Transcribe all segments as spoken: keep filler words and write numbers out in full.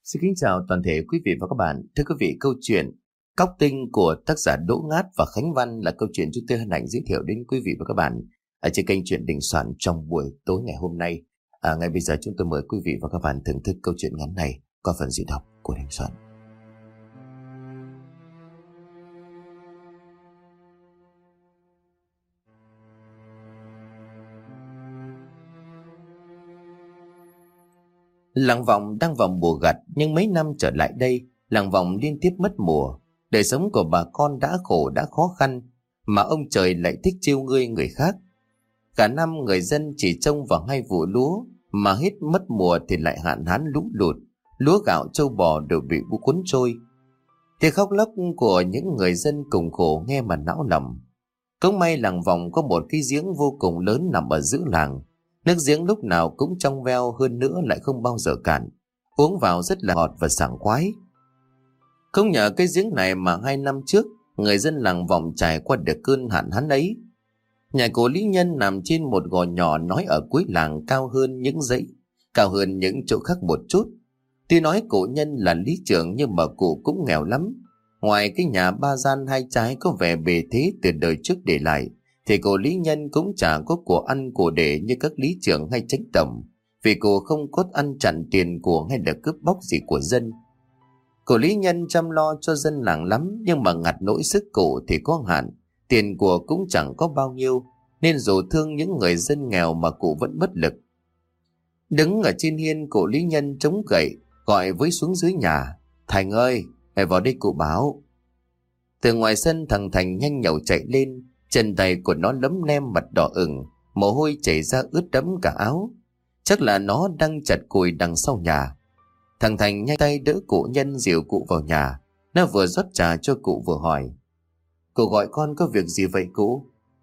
Xin kính chào toàn thể quý vị và các bạn. Thưa quý vị, câu chuyện Cóc Tinh của tác giả Đỗ Ngát và Khánh Văn là câu chuyện chúng tôi hân hạnh giới thiệu đến quý vị và các bạn ở trên kênh Chuyện Đình Soạn trong buổi tối ngày hôm nay. À, ngay bây giờ chúng tôi mời quý vị và các bạn thưởng thức câu chuyện ngắn này qua phần diễn đọc của Đình Soạn. Làng Vọng đang vào mùa gặt, nhưng mấy năm trở lại đây, làng Vọng liên tiếp mất mùa. Đời sống của bà con đã khổ đã khó khăn, mà ông trời lại thích trêu ngươi người khác. Cả năm người dân chỉ trông vào hai vụ lúa, mà hết mất mùa thì lại hạn hán lũ lụt, lúa gạo trâu bò đều bị bão cuốn trôi. Tiếng khóc lóc của những người dân cùng khổ nghe mà não lòng. Cũng may làng Vọng có một cái giếng vô cùng lớn nằm ở giữa làng. Nước giếng lúc nào cũng trong veo, hơn nữa lại không bao giờ cạn, uống vào rất là ngọt và sảng khoái. Không nhờ cái giếng này mà hai năm trước người dân làng Vọng trải qua được cơn hạn hán ấy. Nhà của Lý Nhân nằm trên một gò nhỏ nói ở cuối làng, cao hơn những dãy, cao hơn những chỗ khác một chút. Tuy nói cụ Nhân là lý trưởng nhưng mà cụ cũng nghèo lắm. Ngoài cái nhà ba gian hai trái có vẻ bề thế từ đời trước để lại, thì cô Lý Nhân cũng chả có của ăn của để như các lý trưởng hay chánh tổng, vì cô không có ăn chặn tiền của hay là cướp bóc gì của dân. Cô Lý Nhân chăm lo cho dân làng lắm, nhưng mà ngặt nỗi sức cụ thì có hạn, tiền của cũng chẳng có bao nhiêu, nên dù thương những người dân nghèo mà cụ vẫn bất lực. Đứng ở trên hiên, cô Lý Nhân chống gậy gọi với xuống dưới nhà: "Thành ơi, hãy vào đây cụ báo." Từ ngoài sân thằng Thành nhanh nhẩu chạy lên. Chân tay của nó lấm lem, mặt đỏ ửng, mồ hôi chảy ra ướt đẫm cả áo. Chắc là nó đang chặt củi đằng sau nhà. Thằng Thành nhanh tay đỡ cụ Nhân dìu cụ vào nhà. Nó vừa rót trà cho cụ vừa hỏi: "Cụ gọi con có việc gì vậy cụ?"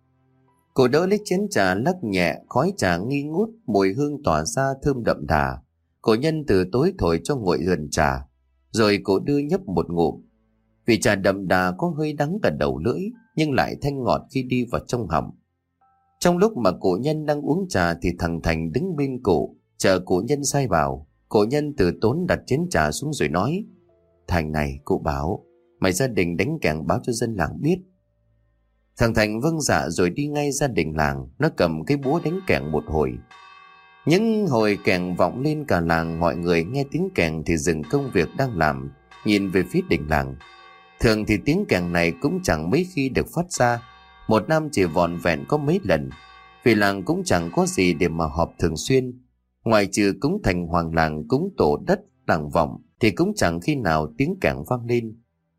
Cụ đỡ lấy chén trà lắc nhẹ, khói trà nghi ngút, mùi hương tỏa ra thơm đậm đà. Cụ Nhân từ tối thổi cho nguội gần trà, rồi cụ đưa nhấp một ngụm. Vì trà đậm đà có hơi đắng cả đầu lưỡi, nhưng lại thanh ngọt khi đi vào trong họng. Trong lúc mà cụ Nhân đang uống trà thì thằng Thành đứng bên cụ, chờ cụ Nhân sai vào. Cụ Nhân từ tốn đặt chén trà xuống rồi nói: "Thành này, cụ bảo mày gia đình đánh kẻng báo cho dân làng biết." Thằng Thành vâng dạ rồi đi ngay gia đình làng. Nó cầm cái búa đánh kẻng một hồi. Những hồi kẻng vọng lên cả làng, mọi người nghe tiếng kẻng thì dừng công việc đang làm, nhìn về phía đình làng. Thường thì tiếng kèn này cũng chẳng mấy khi được phát ra, một năm chỉ vòn vẹn có mấy lần, vì làng cũng chẳng có gì để mà họp thường xuyên. Ngoài trừ cúng thành hoàng làng, cúng tổ đất làng Vọng thì cũng chẳng khi nào tiếng kèn vang lên.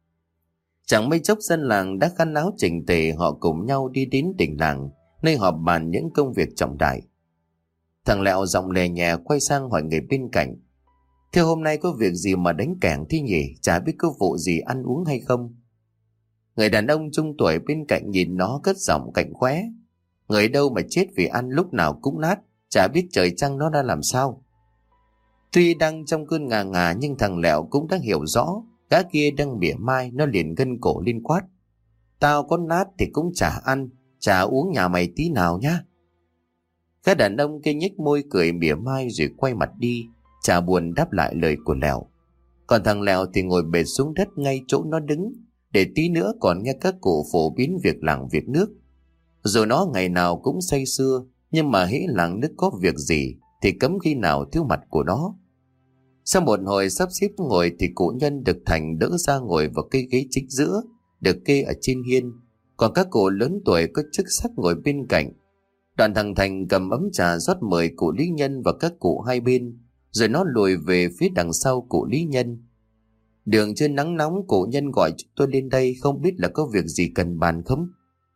Chẳng mấy chốc dân làng đã khăn áo chỉnh tề, họ cùng nhau đi đến đình làng, nơi họp bàn những công việc trọng đại. Thằng Lẹo giọng lè nhẹ quay sang hỏi người bên cạnh: "Thế hôm nay có việc gì mà đánh kẻng thế nhỉ? Chả biết có vụ gì ăn uống hay không?" Người đàn ông trung tuổi bên cạnh nhìn nó cất giọng cạnh khóe: "Người đâu mà chết vì ăn lúc nào cũng nát, chả biết trời trăng nó đã làm sao." Tuy đang trong cơn ngà ngà nhưng thằng Lẹo cũng đã hiểu rõ gã kia đang mỉa mai. Nó liền gân cổ lên quát: "Tao có nát thì cũng chả ăn, chả uống nhà mày tí nào nhá." Gã đàn ông kia nhếch môi cười mỉa mai rồi quay mặt đi, chả buồn đáp lại lời của Lẹo. Còn thằng Lẹo thì ngồi bệt xuống đất ngay chỗ nó đứng, để tí nữa còn nghe các cụ phổ biến việc làng việc nước. Dù nó ngày nào cũng say sưa, nhưng mà hễ làng nước có việc gì thì cấm khi nào thiếu mặt của nó. Sau một hồi sắp xếp ngồi thì cụ Nhân được Thành đỡ ra ngồi vào cây ghế chính giữa, được kê ở trên hiên. Còn các cụ lớn tuổi có chức sắc ngồi bên cạnh. Đoàn thằng Thành cầm ấm trà rót mời cụ Lý Nhân và các cụ hai bên, rồi nó lùi về phía đằng sau cụ Lý Nhân. "Đường chưa nắng nóng, cụ Nhân gọi chúng tôi lên đây, không biết là có việc gì cần bàn không?"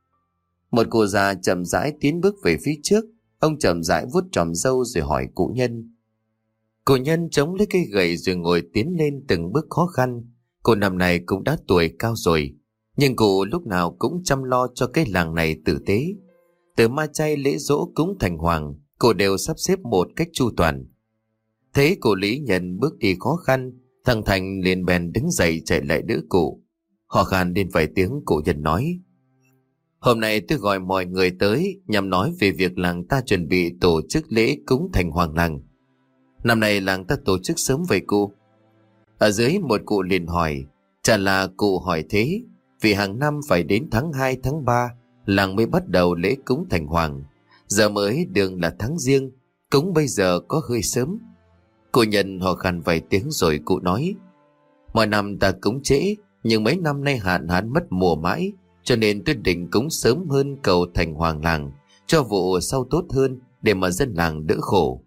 Một cụ già chậm rãi tiến bước về phía trước. Ông chậm rãi vuốt tròm râu rồi hỏi cụ Nhân. Cụ Nhân chống lấy cây gậy rồi ngồi tiến lên từng bước khó khăn. Cụ năm này cũng đã tuổi cao rồi, nhưng cụ lúc nào cũng chăm lo cho cái làng này tử tế. Từ ma chay lễ dỗ cúng thành hoàng, cụ đều sắp xếp một cách chu toàn. Thấy cụ Lý Nhân bước đi khó khăn, thằng Thành liền bèn đứng dậy chạy lại đỡ cụ. Khó khăn đến vài tiếng, cụ Nhân nói: "Hôm nay tôi gọi mọi người tới nhằm nói về việc làng ta chuẩn bị tổ chức lễ cúng thành hoàng làng. Năm nay làng ta tổ chức sớm vậy cụ." Ở dưới một cụ liền hỏi, chả là cụ hỏi thế, vì hàng năm phải đến tháng hai tháng ba làng mới bắt đầu lễ cúng thành hoàng. Giờ mới đường là tháng giêng, cúng bây giờ có hơi sớm. Cụ Nhân ho khan vài tiếng rồi cụ nói, mọi năm ta cúng trễ, nhưng mấy năm nay hạn hán mất mùa mãi, cho nên tôi định cúng sớm hơn cầu thành hoàng làng, cho vụ sau tốt hơn, để mà dân làng đỡ khổ.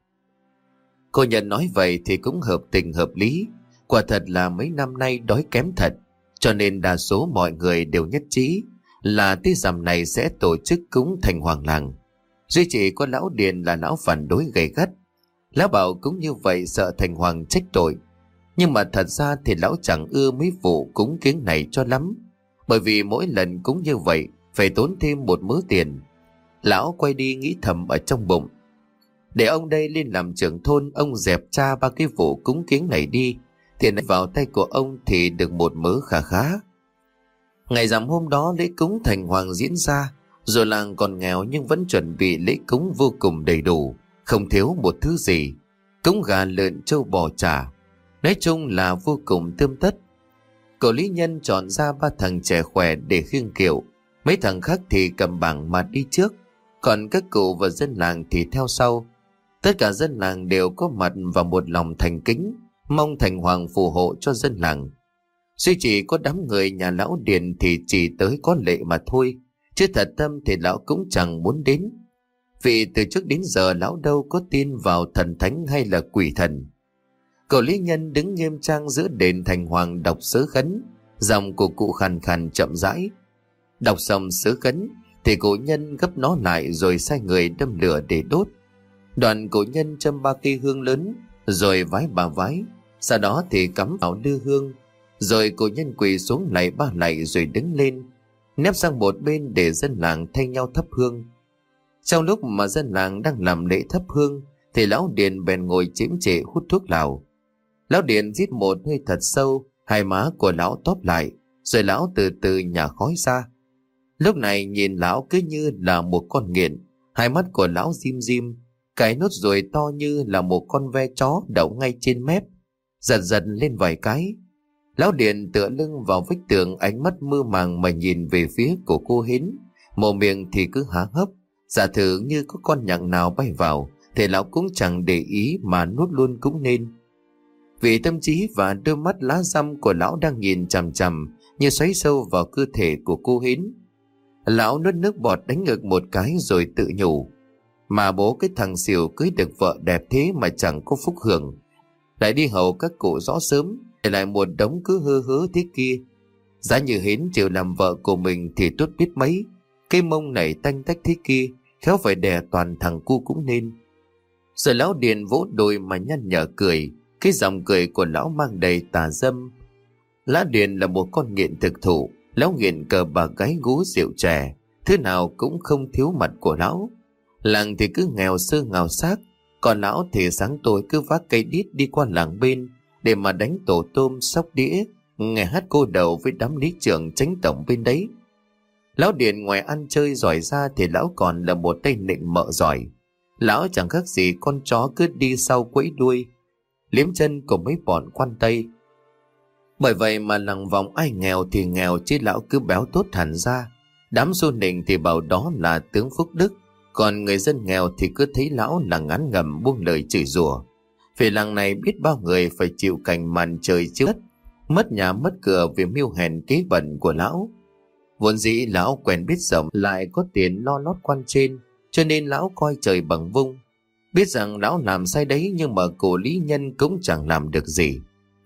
Cô Nhân nói vậy thì cũng hợp tình hợp lý. Quả thật là mấy năm nay đói kém thật, cho nên đa số mọi người đều nhất trí là tới rằm này sẽ tổ chức cúng thành hoàng làng. Duy chỉ có lão Điền là lão phản đối gay gắt. Lão bảo cúng như vậy sợ thành hoàng trách tội. Nhưng mà thật ra thì lão chẳng ưa mấy vụ cúng kiếng này cho lắm, bởi vì mỗi lần cúng như vậy phải tốn thêm một mớ tiền. Lão quay đi nghĩ thầm ở trong bụng, để ông đây lên làm trưởng thôn, ông dẹp cha ba cái vụ cúng kiếng này đi, tiền vào tay của ông thì được một mớ khá khá. Ngày rằm hôm đó lễ cúng thành hoàng diễn ra, rồi làng còn nghèo nhưng vẫn chuẩn bị lễ cúng vô cùng đầy đủ, không thiếu một thứ gì. Cúng gà lợn trâu bò chả, nói chung là vô cùng tươm tất. Cậu Lý Nhân chọn ra ba thằng trẻ khỏe để khiêng kiệu, mấy thằng khác thì cầm bảng mà đi trước, còn các cụ và dân làng thì theo sau. Tất cả dân làng đều có mặt và một lòng thành kính, mong thành hoàng phù hộ cho dân làng. Duy chỉ có đám người nhà lão Điền thì chỉ tới có lệ mà thôi, chứ thật tâm thì lão cũng chẳng muốn đến. Vì từ trước đến giờ lão đâu có tin vào thần thánh hay là quỷ thần. Cậu Lý Nhân đứng nghiêm trang giữa đền thành hoàng đọc sớ khấn, giọng của cụ khàn khàn chậm rãi. Đọc xong sớ khấn thì cụ Nhân gấp nó lại rồi sai người đâm lửa để đốt. Đoàn cụ Nhân châm ba cây hương lớn rồi vái ba vái, sau đó thì cắm vào lư hương, rồi cụ Nhân quỳ xuống lạy ba lạy rồi đứng lên, nép sang một bên để dân làng thay nhau thắp hương. Trong lúc mà dân làng đang làm lễ thắp hương thì lão Điền bèn ngồi chiếm trệ hút thuốc lào. Lão Điền rít một hơi thật sâu, hai má của lão tóp lại, rồi lão từ từ nhả khói ra. Lúc này nhìn lão cứ như là một con nghiện, hai mắt của lão dim dim, cái nốt ruồi to như là một con ve chó đậu ngay trên mép, giật giật lên vài cái. Lão Điền tựa lưng vào vách tường, ánh mắt mơ màng mà nhìn về phía của cô Hến, mồm miệng thì cứ há hấp. Giả thử như có con nhặng nào bay vào thì lão cũng chẳng để ý mà nuốt luôn cũng nên. Vì tâm trí và đôi mắt lá răm của lão đang nhìn chằm chằm như xoáy sâu vào cơ thể của cô Hến. Lão nuốt nước bọt đánh ngực một cái rồi tự nhủ, mà bố cái thằng xỉu cưới được vợ đẹp thế mà chẳng có phúc hưởng, lại đi hầu các cụ rõ sớm, để lại một đống cứ hơ hớ thế kia. Giá như Hến chịu làm vợ của mình thì tốt biết mấy, cái mông này tanh tách thế kia, khéo phải đè toàn thằng cu cũng nên. Rồi lão Điền vỗ đùi mà nhăn nhở cười, cái giọng cười của lão mang đầy tà dâm. Lão Điền là một con nghiện thực thụ, lão nghiện cờ bạc gái gú rượu chè, thứ nào cũng không thiếu mặt của lão. Làng thì cứ nghèo sơ nghèo xác, còn lão thì sáng tối cứ vác cây đít đi qua làng bên để mà đánh tổ tôm sóc đĩa, nghe hát cô đầu với đám lý trưởng chánh tổng bên đấy. Lão Điền ngoài ăn chơi giỏi ra thì lão còn là một tay nịnh mợ giỏi. Lão chẳng khác gì con chó cứ đi sau quẫy đuôi, liếm chân của mấy bọn quan tây. Bởi vậy mà làng vòng ai nghèo thì nghèo, chứ lão cứ béo tốt hẳn ra. Đám xô nịnh thì bảo đó là tướng phúc đức, còn người dân nghèo thì cứ thấy lão là ngán ngẩm buông lời chửi rủa. Vì làng này biết bao người phải chịu cảnh màn trời chiếu đất, mất nhà mất cửa vì mưu hèn kế bẩn của lão. Vốn dĩ lão quen biết rộng, lại có tiền lo lót quan trên, cho nên lão coi trời bằng vung. Biết rằng lão làm sai đấy, nhưng mà cụ Lý Nhân cũng chẳng làm được gì.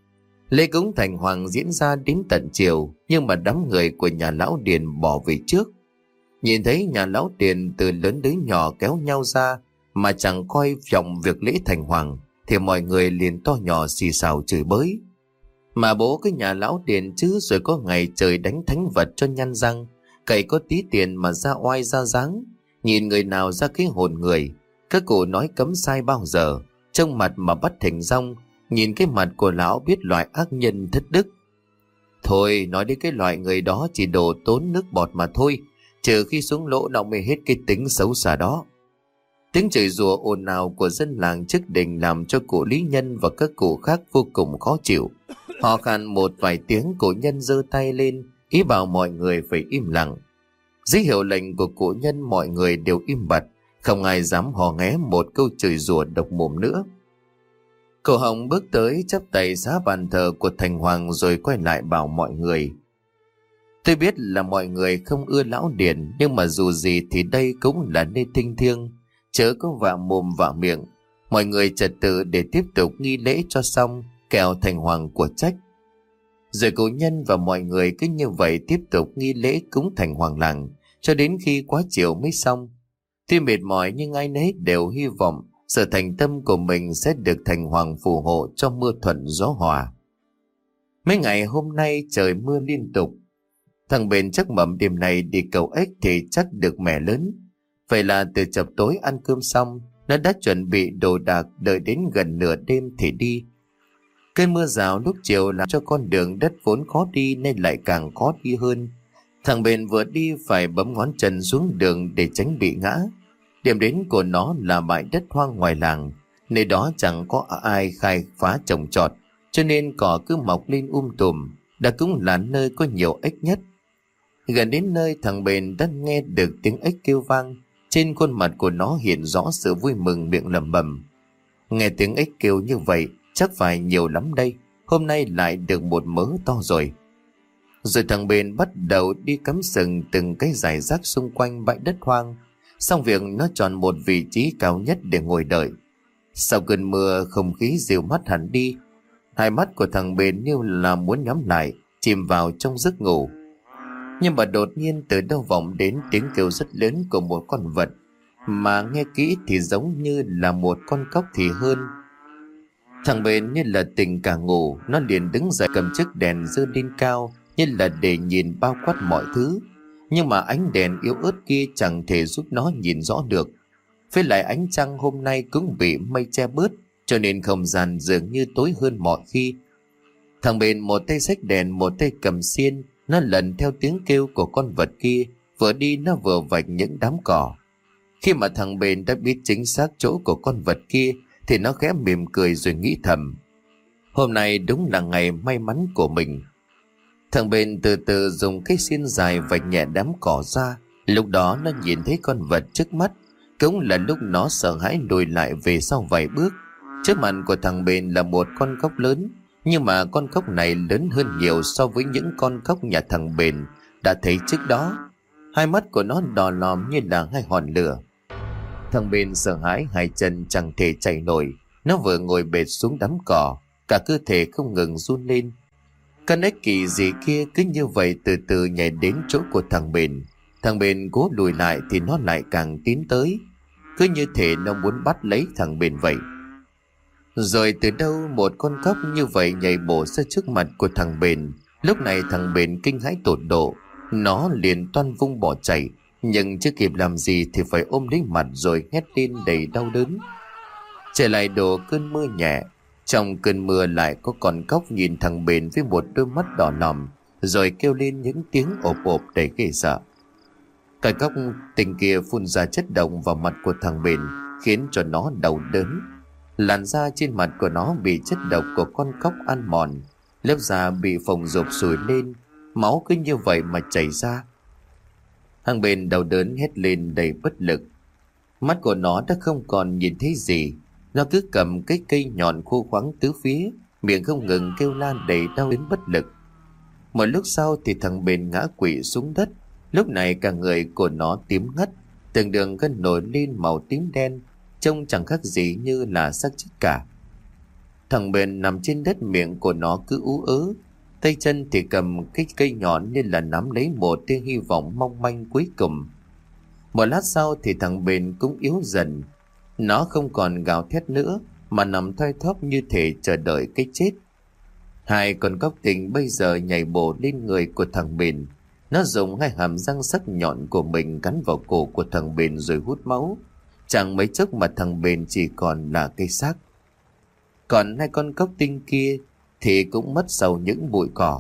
Lễ cúng thành hoàng diễn ra đến tận chiều, nhưng mà đám người của nhà lão Điền bỏ về trước. Nhìn thấy nhà lão Điền từ lớn đến nhỏ kéo nhau ra mà chẳng coi trọng việc lễ thành hoàng, thì mọi người liền to nhỏ xì xào chửi bới. Mà bố cái nhà lão Điền chứ, rồi có ngày trời đánh thánh vật cho nhăn răng, cậy có tí tiền mà ra oai ra dáng, nhìn người nào ra cái hồn người. Các cụ nói cấm sai bao giờ, trông mặt mà bắt thành rong, nhìn cái mặt của lão biết loại ác nhân thất đức. Thôi nói đến cái loại người đó chỉ đồ tốn nước bọt mà thôi, trừ khi xuống lỗ nó mới hết cái tính xấu xa đó. Tiếng chửi rủa ồn ào của dân làng trước đình làm cho cụ Lý Nhân và các cụ khác vô cùng khó chịu. Họ khan một vài tiếng, cổ nhân giơ tay lên, ý bảo mọi người phải im lặng. Dưới hiệu lệnh của cổ nhân, mọi người đều im bặt, không ai dám hò hé một câu chửi rủa độc mồm nữa. Cổ Hồng bước tới chắp tay xá bàn thờ của thành hoàng rồi quay lại bảo mọi người: Tôi biết là mọi người không ưa lão Điền, nhưng mà dù gì thì đây cũng là nơi tinh thiêng, chớ có vạ mồm vạ miệng. Mọi người trật tự để tiếp tục nghi lễ cho xong, kẻo thành hoàng của trách. Rồi cổ nhân và mọi người cứ như vậy tiếp tục nghi lễ cúng thành hoàng làng cho đến khi quá chiều mới xong. Tuy mệt mỏi nhưng ai nấy đều hy vọng sự thành tâm của mình sẽ được thành hoàng phù hộ cho mưa thuận gió hòa. Mấy ngày hôm nay trời mưa liên tục. Thằng Bền chắc mẩm đêm này đi cầu ếch thì chắc được mẻ lớn. Vậy là từ chập tối ăn cơm xong, nó đã chuẩn bị đồ đạc, đợi đến gần nửa đêm thì đi. Cơn mưa rào lúc chiều làm cho con đường đất vốn khó đi nên lại càng khó đi hơn. Thằng Bền vừa đi phải bấm ngón chân xuống đường để tránh bị ngã. Điểm đến của nó là bãi đất hoang ngoài làng, nơi đó chẳng có ai khai phá trồng trọt, cho nên cỏ cứ mọc lên um tùm. Đã cũng là nơi có nhiều ếch nhất. Gần đến nơi, thằng Bền đã nghe được tiếng ếch kêu vang. Trên khuôn mặt của nó hiện rõ sự vui mừng, miệng lẩm bẩm: Nghe tiếng ếch kêu như vậy chắc phải nhiều lắm đây, hôm nay lại được một mớ to rồi. Rồi thằng Bền bắt đầu đi cắm sừng từng cái rải rác xung quanh bãi đất hoang. Xong việc, nó chọn một vị trí cao nhất để ngồi đợi. Sau cơn mưa, không khí dịu mát hẳn đi. Hai mắt của thằng Bền như là muốn nhắm lại, chìm vào trong giấc ngủ. Nhưng mà đột nhiên từ đâu vọng đến tiếng kêu rất lớn của một con vật, mà nghe kỹ thì giống như là một con cóc thì hơn. Thằng Bền như là tỉnh cả ngủ, nó liền đứng dậy cầm chiếc đèn giơ lên cao như là để nhìn bao quát mọi thứ. Nhưng mà ánh đèn yếu ớt kia chẳng thể giúp nó nhìn rõ được. Với lại ánh trăng hôm nay cũng bị mây che bớt, cho nên không gian dường như tối hơn mọi khi. Thằng Bền một tay xách đèn, một tay cầm xiên, nó lần theo tiếng kêu của con vật kia, vừa đi nó vừa vạch những đám cỏ. Khi mà thằng Bền đã biết chính xác chỗ của con vật kia thì nó khẽ mỉm cười rồi nghĩ thầm: Hôm nay đúng là ngày may mắn của mình. Thằng Bền từ từ dùng cái xiên dài vạch nhẹ đám cỏ ra. Lúc đó nó nhìn thấy con vật trước mắt, cũng là lúc nó sợ hãi lùi lại về sau vài bước. Trước mặt của thằng Bền là một con cóc lớn, nhưng mà con cóc này lớn hơn nhiều so với những con cóc nhà thằng Bền đã thấy trước đó. Hai mắt của nó đỏ lòm như là hai hòn lửa. Thằng Bền sợ hãi, hai chân chẳng thể chạy nổi. Nó vừa ngồi bệt xuống đám cỏ, cả cơ thể không ngừng run lên. Con ếch kỳ gì kia cứ như vậy từ từ nhảy đến chỗ của thằng Bền. Thằng Bền cố lùi lại thì nó lại càng tiến tới, cứ như thể nó muốn bắt lấy thằng Bền vậy. Rồi từ đâu một con cóc như vậy nhảy bổ ra trước mặt của thằng Bền. Lúc này thằng Bền kinh hãi tột độ, nó liền toan vung bỏ chạy, nhưng chưa kịp làm gì thì phải ôm lấy mặt rồi hét lên đầy đau đớn. Trời lại đổ cơn mưa nhẹ. Trong cơn mưa lại có con cóc nhìn thằng Bền với một đôi mắt đỏ lòm, rồi kêu lên những tiếng ộp ộp đầy ghê sợ. Cái cóc tình kia phun ra chất độc vào mặt của thằng Bền, khiến cho nó đau đớn. Làn da trên mặt của nó bị chất độc của con cóc ăn mòn, lớp da bị phồng rộp sùi lên, máu cứ như vậy mà chảy ra. Thằng Bền đau đớn hét lên đầy bất lực. Mắt của nó đã không còn nhìn thấy gì. Nó cứ cầm cái cây nhọn khô khoắng tứ phía, miệng không ngừng kêu la đầy đau đến bất lực. Một lúc sau thì thằng Bền ngã quỵ xuống đất. Lúc này cả người của nó tím ngắt, từng đường gân nổi lên màu tím đen, trông chẳng khác gì như là xác chết cả. Thằng Bền nằm trên đất, miệng của nó cứ ú ớ, tay chân thì cầm cái cây nhọn nên là nắm lấy một tia hy vọng mong manh cuối cùng. Một lát sau thì thằng Bền cũng yếu dần. Nó không còn gào thét nữa mà nằm thoi thóp như thể chờ đợi cái chết. Hai con cóc tình bây giờ nhảy bổ lên người của thằng Bền. Nó dùng hai hàm răng sắc nhọn của mình cắn vào cổ của thằng Bền rồi hút máu. Chẳng mấy chốc mà thằng Bền chỉ còn là cây xác. Còn hai con cóc tinh kia thì cũng mất sau những bụi cỏ.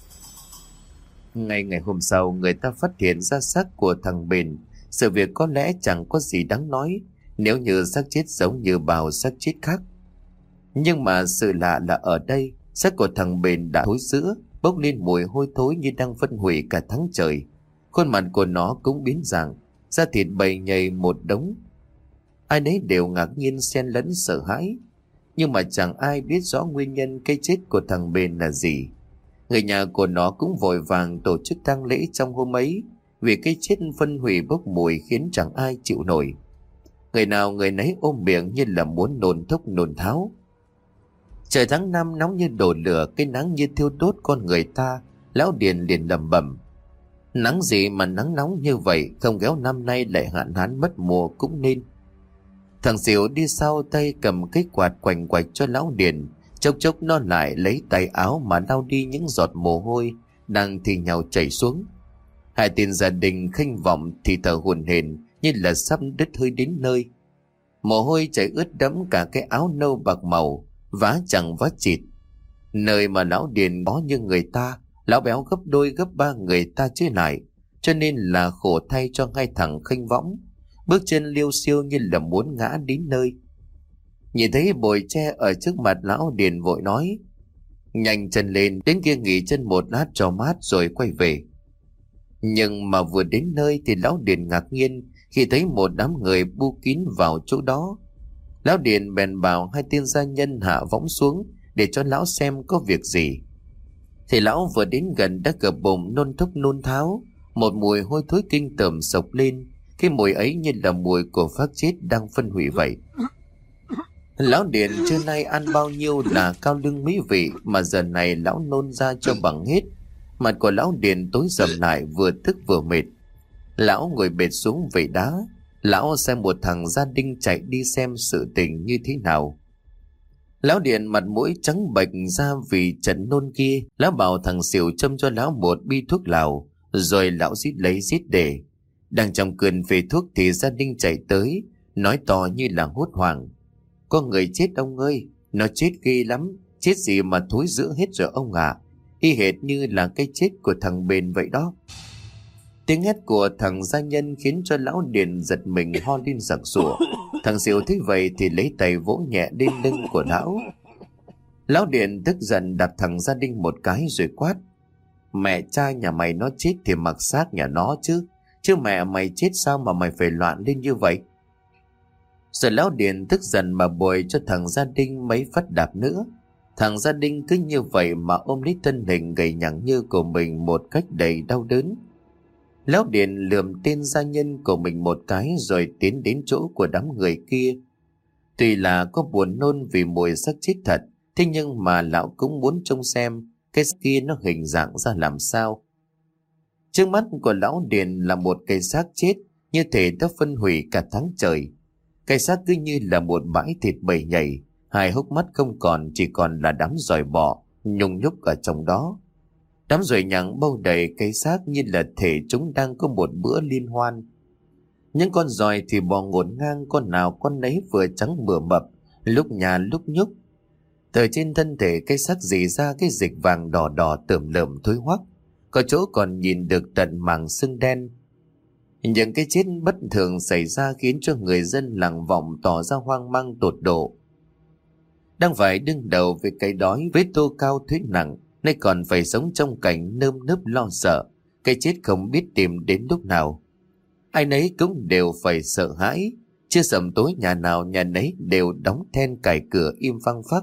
Ngay ngày hôm sau, người ta phát hiện ra xác của thằng Bền. Sự việc có lẽ chẳng có gì đáng nói nếu như xác chết giống như bao xác chết khác. Nhưng mà sự lạ là ở đây, Xác của thằng Bền đã thối rữa, bốc lên mùi hôi thối như đang phân hủy cả tháng trời. Khuôn mặt của nó cũng biến dạng, da thịt bầy nhầy một đống. Ai nấy đều ngạc nhiên xen lẫn sợ hãi, nhưng mà chẳng ai biết rõ nguyên nhân cái chết của thằng Bền là gì. Người nhà của nó cũng vội vàng tổ chức tang lễ trong hôm ấy, vì cái chết phân hủy bốc mùi khiến chẳng ai chịu nổi. Người nào người nấy ôm miệng như là muốn nôn thốc nôn tháo. Trời tháng năm nóng như đổ lửa, cái nắng như thiêu đốt con người ta. Lão Điền liền lẩm bẩm: nắng gì mà nắng nóng như vậy, không khéo năm nay lại hạn hán mất mùa cũng nên. Thằng Xỉu đi sau, tay cầm cái quạt quành quạch cho lão Điền. Chốc chốc nó lại lấy tay áo mà lau đi những giọt mồ hôi đang thì nhau chảy xuống. Hai tên gia đình khinh vọng thì thở hổn hển như là sắp đứt hơi đến nơi. Mồ hôi chảy ướt đẫm cả cái áo nâu bạc màu, vá chẳng vá chịt. Nơi mà lão Điền có như người ta, lão béo gấp đôi gấp ba người ta chứ lại, cho nên là khổ thay cho hai thằng khinh võng, bước chân liêu xiêu như là muốn ngã đến nơi. Nhìn thấy bồi tre ở trước mặt, lão Điền vội nói: nhanh chân lên, đến kia nghỉ chân một lát cho mát rồi quay về. Nhưng mà vừa đến nơi thì lão Điền ngạc nhiên khi thấy một đám người bu kín vào chỗ đó. Lão Điền bèn bảo hai tên gia nhân hạ võng xuống để cho lão xem có việc gì. Thì lão vừa đến gần đã gập bụng nôn thốc nôn tháo, một mùi hôi thối kinh tởm sộc lên. Cái mùi ấy như là mùi của xác chết đang phân hủy vậy. Lão Điền trưa nay ăn bao nhiêu là cao lương mỹ vị mà giờ này lão nôn ra cho bằng hết. Mặt của lão Điền tối sầm lại, vừa tức vừa mệt. Lão ngồi bệt xuống vẩy đá. Lão xem một thằng gia đình chạy đi xem sự tình như thế nào. Lão Điền mặt mũi trắng bệch ra vì trận nôn kia. Lão bảo thằng Xỉu châm cho lão một bi thuốc lào, rồi lão rít lấy rít để. Đang trong cơn phê thuốc thì gia đình chạy tới, nói to như là hốt hoảng: có người chết ông ơi, nó chết ghê lắm, chết gì mà thối rữa hết rồi ông ạ, à. Y hệt như là cái chết của thằng Bền vậy đó. Tiếng hét của thằng gia nhân khiến cho lão Điền giật mình ho lên sặc sụa. Thằng Xỉu thấy vậy thì lấy tay vỗ nhẹ lên lưng của lão. Lão Điền tức giận đạp thằng gia đình một cái rồi quát: mẹ cha nhà mày nó chết thì mặc xác nhà nó chứ, chứ mẹ mày chết sao mà mày phải loạn lên như vậy. Rồi lão Điền tức giận mà bồi cho thằng gia đình mấy phát đạp nữa. Thằng gia đình cứ như vậy mà ôm lấy thân hình gầy nhẳng như của mình một cách đầy đau đớn. Lão Điền lườm tên gia nhân của mình một cái rồi tiến đến chỗ của đám người kia. Tuy là có buồn nôn vì mùi xác chết thật, thế nhưng mà lão cũng muốn trông xem cái kia nó hình dạng ra làm sao. Trước mắt của lão Điền là một cây xác chết, như thể đã phân hủy cả tháng trời. Cây xác cứ như là một bãi thịt bầy nhầy, hai hốc mắt không còn, chỉ còn là đám giòi bọ nhung nhúc ở trong đó. Đám ruồi nhặng bao đầy cây xác như là thể chúng đang có một bữa liên hoan. Những con giòi thì bò ngổn ngang, con nào con nấy vừa trắng vừa mập, lúc nhà lúc nhúc. Từ trên thân thể cây xác rỉ ra cái dịch vàng đỏ đỏ tởm lợm thối hoắc, có chỗ còn nhìn được tận màng xương đen. Những cái chết bất thường xảy ra khiến cho người dân làng Vọng tỏ ra hoang mang tột độ. Đang phải đương đầu với cái đói với tô cao thuế nặng, nay còn phải sống trong cảnh nơm nớp lo sợ, cái chết không biết tìm đến lúc nào. Ai nấy cũng đều phải sợ hãi, chưa sầm tối nhà nào nhà nấy đều đóng then cài cửa im phăng phắc.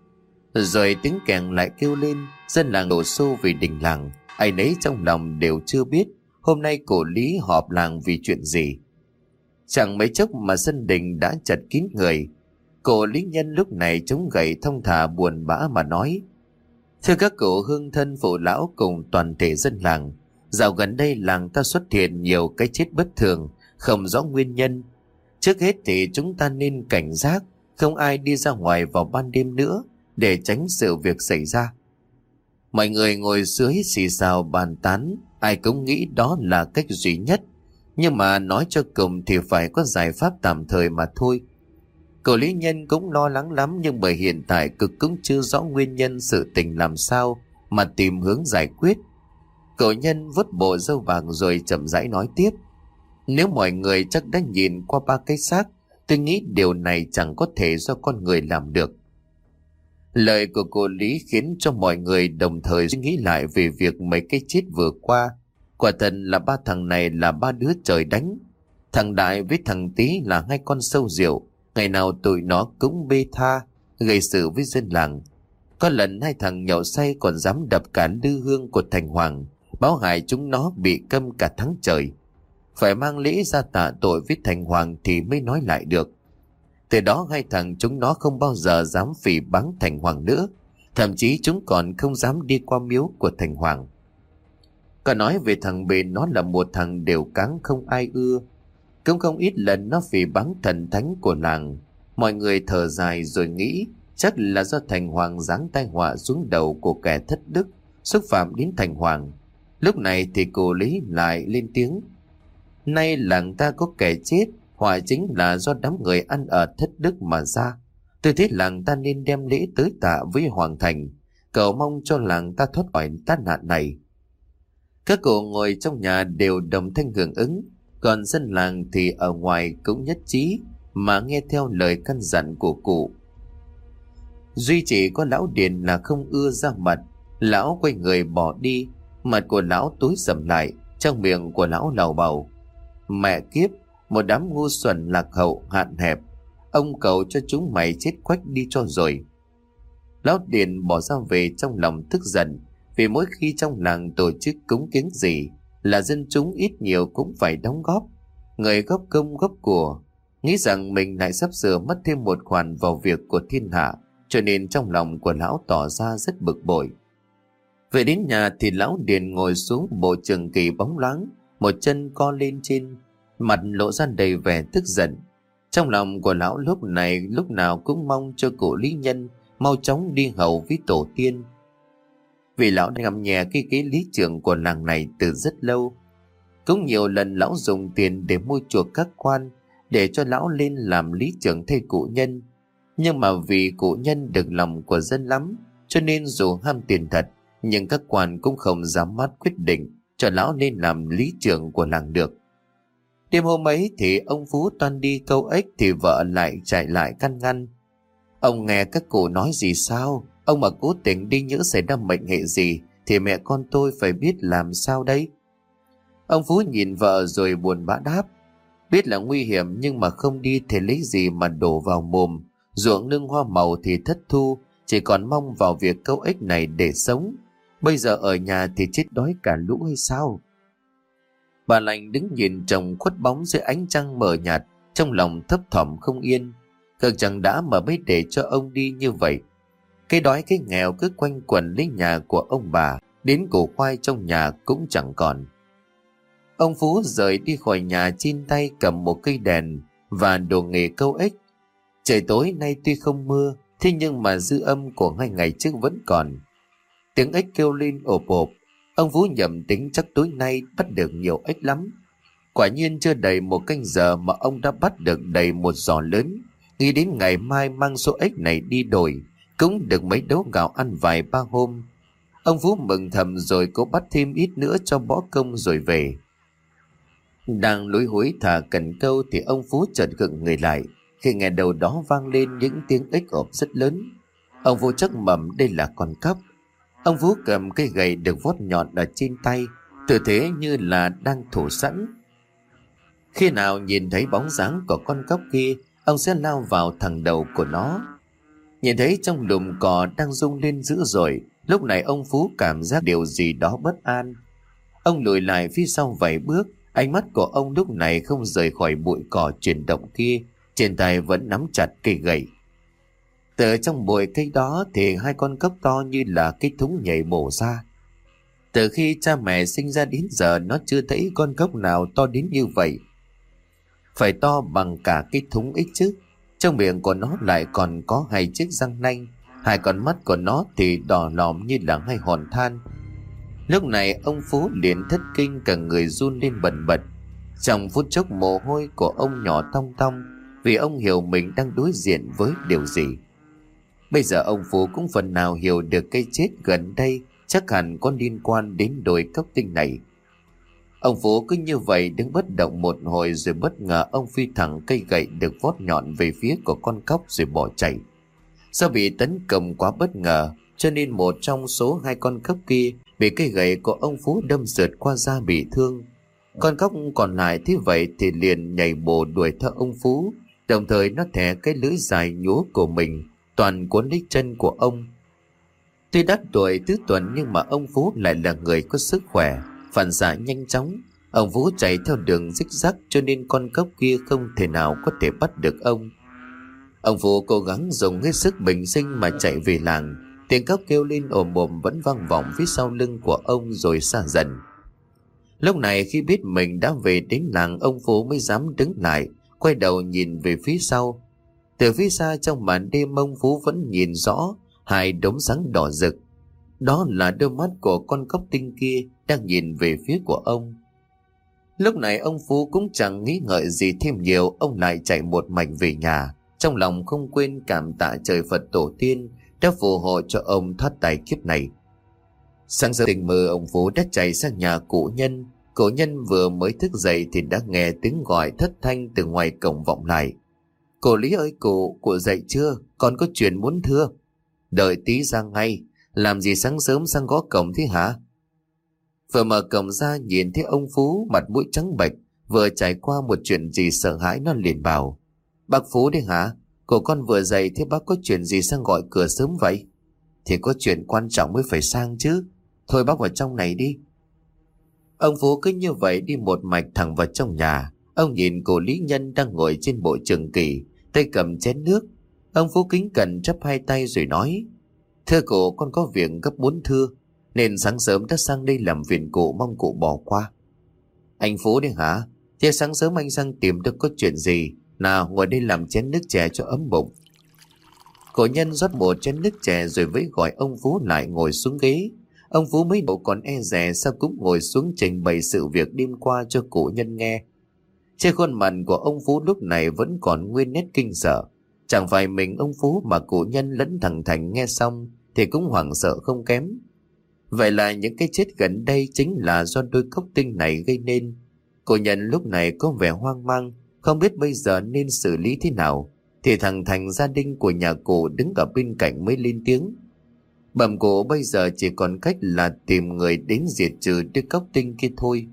Rồi tiếng kèn lại kêu lên, dân làng đổ xô vì đình làng. Ai nấy trong lòng đều chưa biết hôm nay cổ Lý họp làng vì chuyện gì. Chẳng mấy chốc mà sân đình đã chật kín người. Cổ Lý Nhân lúc này chống gậy thông thả buồn bã mà nói: thưa các cụ hương thân phụ lão cùng toàn thể dân làng, dạo gần đây làng ta xuất hiện nhiều cái chết bất thường, không rõ nguyên nhân. Trước hết thì chúng ta nên cảnh giác, không ai đi ra ngoài vào ban đêm nữa, để tránh sự việc xảy ra. Mọi người ngồi dưới xì xào bàn tán, ai cũng nghĩ đó là cách duy nhất, nhưng mà nói cho cùng thì phải có giải pháp tạm thời mà thôi. Cậu Lý Nhân cũng lo lắng lắm, nhưng bởi hiện tại cực cũng chưa rõ nguyên nhân sự tình làm sao mà tìm hướng giải quyết. Cậu Nhân vuốt bộ râu vàng rồi chậm rãi nói tiếp: nếu mọi người chắc đã nhìn qua ba cái xác, tôi nghĩ điều này chẳng có thể do con người làm được. Lời của cô Lý khiến cho mọi người đồng thời suy nghĩ lại về việc mấy cái chết vừa qua. Quả thật là ba thằng này là ba đứa trời đánh. Thằng Đại với thằng Tý là hai con sâu rượu, ngày nào tụi nó cũng bê tha, gây sự với dân làng. Có lần hai thằng nhậu say còn dám đập cả lư hương của Thành Hoàng, báo hại chúng nó bị câm cả tháng trời. Phải mang lễ ra tạ tội với Thành Hoàng thì mới nói lại được. Từ đó hai thằng chúng nó không bao giờ dám phỉ báng Thành Hoàng nữa. Thậm chí chúng còn không dám đi qua miếu của Thành Hoàng. Có nói về thằng Bền, nó là một thằng đều cáng không ai ưa. Cũng không ít lần nó phỉ báng thần thánh của làng. Mọi người thở dài rồi nghĩ chắc là do Thành Hoàng giáng tai họa xuống đầu của kẻ thất đức, xúc phạm đến Thành Hoàng. Lúc này thì cô Lý lại lên tiếng: nay làng ta có kẻ chết, họa chính là do đám người ăn ở thất đức mà ra. Tôi thấy làng ta nên đem lễ tới tạ với Hoàng Thành, cầu mong cho làng ta thoát khỏi tai nạn này. Các cụ ngồi trong nhà đều đồng thanh hưởng ứng, còn dân làng thì ở ngoài cũng nhất trí mà nghe theo lời căn dặn của cụ. Duy chỉ có lão Điền là không ưa ra mặt. Lão quay người bỏ đi, mặt của lão tối sầm lại, trong miệng của lão lầu bầu: mẹ kiếp, một đám ngu xuẩn lạc hậu hạn hẹp, ông cầu cho chúng mày chết quách đi cho rồi. Lão Điền bỏ ra về trong lòng tức giận, vì mỗi khi trong làng tổ chức cúng kiến gì là dân chúng ít nhiều cũng phải đóng góp, người góp công góp của, nghĩ rằng mình lại sắp sửa mất thêm một khoản vào việc của thiên hạ, cho nên trong lòng của lão tỏ ra rất bực bội. Về đến nhà thì lão Điền ngồi xuống bộ trường kỳ bóng loáng, một chân co lên trên, mặt lộ ra đầy vẻ tức giận. Trong lòng của lão lúc này lúc nào cũng mong cho cụ Lý Nhân mau chóng đi hầu với tổ tiên, vì lão đã ngậm nhẹ cái ghế lý trưởng của làng này từ rất lâu. Cũng nhiều lần lão dùng tiền để mua chuộc các quan để cho lão lên làm lý trưởng thay cụ Nhân, nhưng mà vì cụ Nhân được lòng của dân lắm, cho nên dù ham tiền thật nhưng các quan cũng không dám mát quyết định cho lão lên làm lý trưởng của làng được. Đêm hôm ấy thì ông Phú toan đi câu ếch thì vợ lại chạy lại can ngăn: ông nghe các cụ nói gì sao? Ông mà cố tình đi, nhỡ xảy ra mệnh hệ gì thì mẹ con tôi phải biết làm sao đấy. Ông Phú nhìn vợ rồi buồn bã đáp: biết là nguy hiểm nhưng mà không đi thì lấy gì mà đổ vào mồm. Ruộng nương hoa màu thì thất thu, chỉ còn mong vào việc câu ếch này để sống. Bây giờ ở nhà thì chết đói cả lũ hay sao? Bà Lành đứng nhìn chồng khuất bóng dưới ánh trăng mờ nhạt, trong lòng thấp thỏm không yên. Cực chẳng đã mà mới để cho ông đi như vậy. Cái đói cái nghèo cứ quanh quẩn lấy nhà của ông bà, đến củ khoai trong nhà cũng chẳng còn. Ông Phú rời đi khỏi nhà trên tay cầm một cây đèn và đồ nghề câu ếch. Trời tối nay tuy không mưa, thế nhưng mà dư âm của hai ngày trước vẫn còn. Tiếng ếch kêu lên ộp ộp. Ông Phú nhầm tính chắc tối nay bắt được nhiều ếch lắm. Quả nhiên chưa đầy một canh giờ mà ông đã bắt được đầy một giỏ lớn. Nghĩ đến ngày mai mang số ếch này đi đổi, cũng được mấy đấu gạo ăn vài ba hôm. Ông Phú mừng thầm rồi cố bắt thêm ít nữa cho bỏ công rồi về. Đang lối hối thả cần câu thì ông Phú chợt khựng người lại khi nghe đầu đó vang lên những tiếng ếch ộp rất lớn. Ông Phú chắc mầm đây là con cóc. Ông Phú cầm cây gậy được vót nhọn ở trên tay, tư thế như là đang thủ sẵn. Khi nào nhìn thấy bóng dáng của con cóc kia, ông sẽ lao vào thẳng đầu của nó. Nhìn thấy trong lùm cỏ đang rung lên dữ dội, lúc này ông Phú cảm giác điều gì đó bất an. Ông lùi lại phía sau vài bước, ánh mắt của ông lúc này không rời khỏi bụi cỏ chuyển động kia, trên tay vẫn nắm chặt cây gậy. Từ trong bụi cây đó thì hai con cóc to như là cái thúng nhảy bổ ra. Từ khi cha mẹ sinh ra đến giờ nó chưa thấy con cóc nào to đến như vậy. Phải to bằng cả cái thúng ấy chứ. Trong miệng của nó lại còn có hai chiếc răng nanh, hai con mắt của nó thì đỏ lòm như là hai hòn than. Lúc này ông Phú liền thất kinh, cả người run lên bần bật. Trong phút chốc mồ hôi của ông nhỏ tong tong, vì ông hiểu mình đang đối diện với điều gì. Bây giờ ông Phú cũng phần nào hiểu được cái chết gần đây chắc hẳn có liên quan đến đồi cóc tinh này. Ông Phú cứ như vậy đứng bất động một hồi rồi bất ngờ ông phi thẳng cây gậy được vót nhọn về phía của con cóc rồi bỏ chạy. Do bị tấn công quá bất ngờ, cho nên một trong số hai con cóc kia bị cây gậy của ông Phú đâm rượt qua da bị thương. Con cóc còn lại thế vậy thì liền nhảy bổ đuổi theo ông Phú, đồng thời nó thè cái lưỡi dài nhúa của mình toàn cuốn lấy chân của ông. Tuy đã tuổi tứ tuần nhưng mà ông Phú lại là người có sức khỏe, phản xạ nhanh chóng. Ông Phú chạy theo đường rích rắc cho nên con cóc kia không thể nào có thể bắt được ông. Ông Phú cố gắng dùng hết sức bình sinh mà chạy về làng. Tiếng cóc kêu lên ồm ồm vẫn vang vọng phía sau lưng của ông rồi xa dần. Lúc này khi biết mình đã về đến làng, ông Phú mới dám đứng lại, quay đầu nhìn về phía sau. Từ phía xa trong màn đêm, ông Phú vẫn nhìn rõ hai đốm sáng đỏ rực. Đó là đôi mắt của con cóc tinh kia đang nhìn về phía của ông. Lúc này ông Phú cũng chẳng nghĩ ngợi gì thêm nhiều, ông lại chạy một mạch về nhà, trong lòng không quên cảm tạ trời Phật tổ tiên đã phù hộ cho ông thoát tai kiếp này. Sáng sớm tình mơ, ông Phú đã chạy sang nhà cụ Nhân. Cụ Nhân vừa mới thức dậy thì đã nghe tiếng gọi thất thanh từ ngoài cổng vọng lại. Cụ Lý ơi cụ, cụ dậy chưa? Con có chuyện muốn thưa. Đợi tí ra ngay, làm gì sáng sớm sang gõ cổng thế hả? Vừa mở cổng ra nhìn thấy ông Phú mặt mũi trắng bệch, vừa trải qua một chuyện gì sợ hãi, nó liền bảo: Bác Phú đấy hả? Cô con vừa dậy thế bác có chuyện gì sang gọi cửa sớm vậy? Thì có chuyện quan trọng mới phải sang chứ. Thôi bác vào trong này đi. Ông Phú cứ như vậy đi một mạch thẳng vào trong nhà. Ông nhìn cô Lý Nhân đang ngồi trên bộ trường kỷ, tay cầm chén nước. Ông Phú kính cẩn chắp hai tay rồi nói: Thưa cụ, con có việc gấp muốn thưa, nên sáng sớm đã sang đây làm phiền cụ, mong cụ bỏ qua. Anh Phú đấy hả? Thế sáng sớm anh sang tìm tôi có chuyện gì? Nào ngồi đây làm chén nước chè cho ấm bụng. Cổ Nhân rót một chén nước chè rồi với gọi ông Phú lại ngồi xuống ghế. Ông Phú mấy độ còn e dè sao cũng ngồi xuống trình bày sự việc đêm qua cho cụ Nhân nghe. Trên khuôn mặt của ông Phú lúc này vẫn còn nguyên nét kinh sợ. Chẳng phải mình ông Phú mà cụ Nhân lẫn thằng Thành nghe xong thì cũng hoảng sợ không kém. Vậy là những cái chết gần đây chính là do đôi cóc tinh này gây nên. Cụ Nhân lúc này có vẻ hoang mang, không biết bây giờ nên xử lý thế nào. Thì thằng Thành, gia đình của nhà cụ, đứng ở bên cạnh mới lên tiếng: Bẩm cụ, bây giờ chỉ còn cách là tìm người đến diệt trừ đứa cóc tinh kia thôi.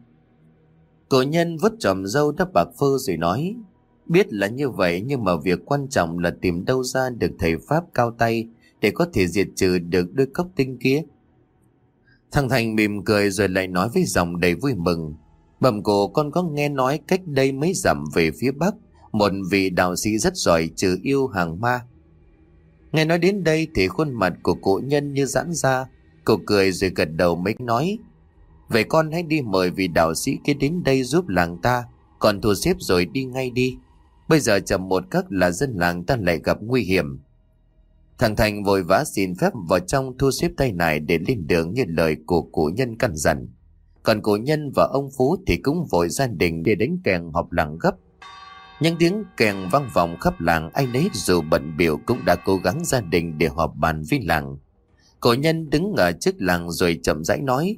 Cụ Nhân vuốt tròm râu đắp bạc phơ rồi nói: Biết là như vậy, nhưng mà việc quan trọng là tìm đâu ra được thầy pháp cao tay để có thể diệt trừ được đôi cóc tinh kia. Thằng Thành mỉm cười rồi lại nói với giọng đầy vui mừng: Bẩm cụ, con có nghe nói cách đây mấy dặm về phía bắc, một vị đạo sĩ rất giỏi trừ yêu hàng ma. Nghe nói đến đây thì khuôn mặt của cụ Nhân như giãn ra. Cậu cười rồi gật đầu mới nói: Vậy con hãy đi mời vị đạo sĩ kia đến đây giúp làng ta, còn thu xếp rồi đi ngay đi. Bây giờ chậm một khắc là dân làng ta lại gặp nguy hiểm. Thằng Thành vội vã xin phép vào trong thu xếp tay này để lên đường như lời của cụ Nhân căn dặn. Còn cụ Nhân và ông Phú thì cũng vội gia đình để đánh kèn họp làng gấp. Những tiếng kèn vang vọng khắp làng, ai nấy dù bận biểu cũng đã cố gắng gia đình để họp bàn với làng. Cụ Nhân đứng ở trước làng rồi chậm rãi nói: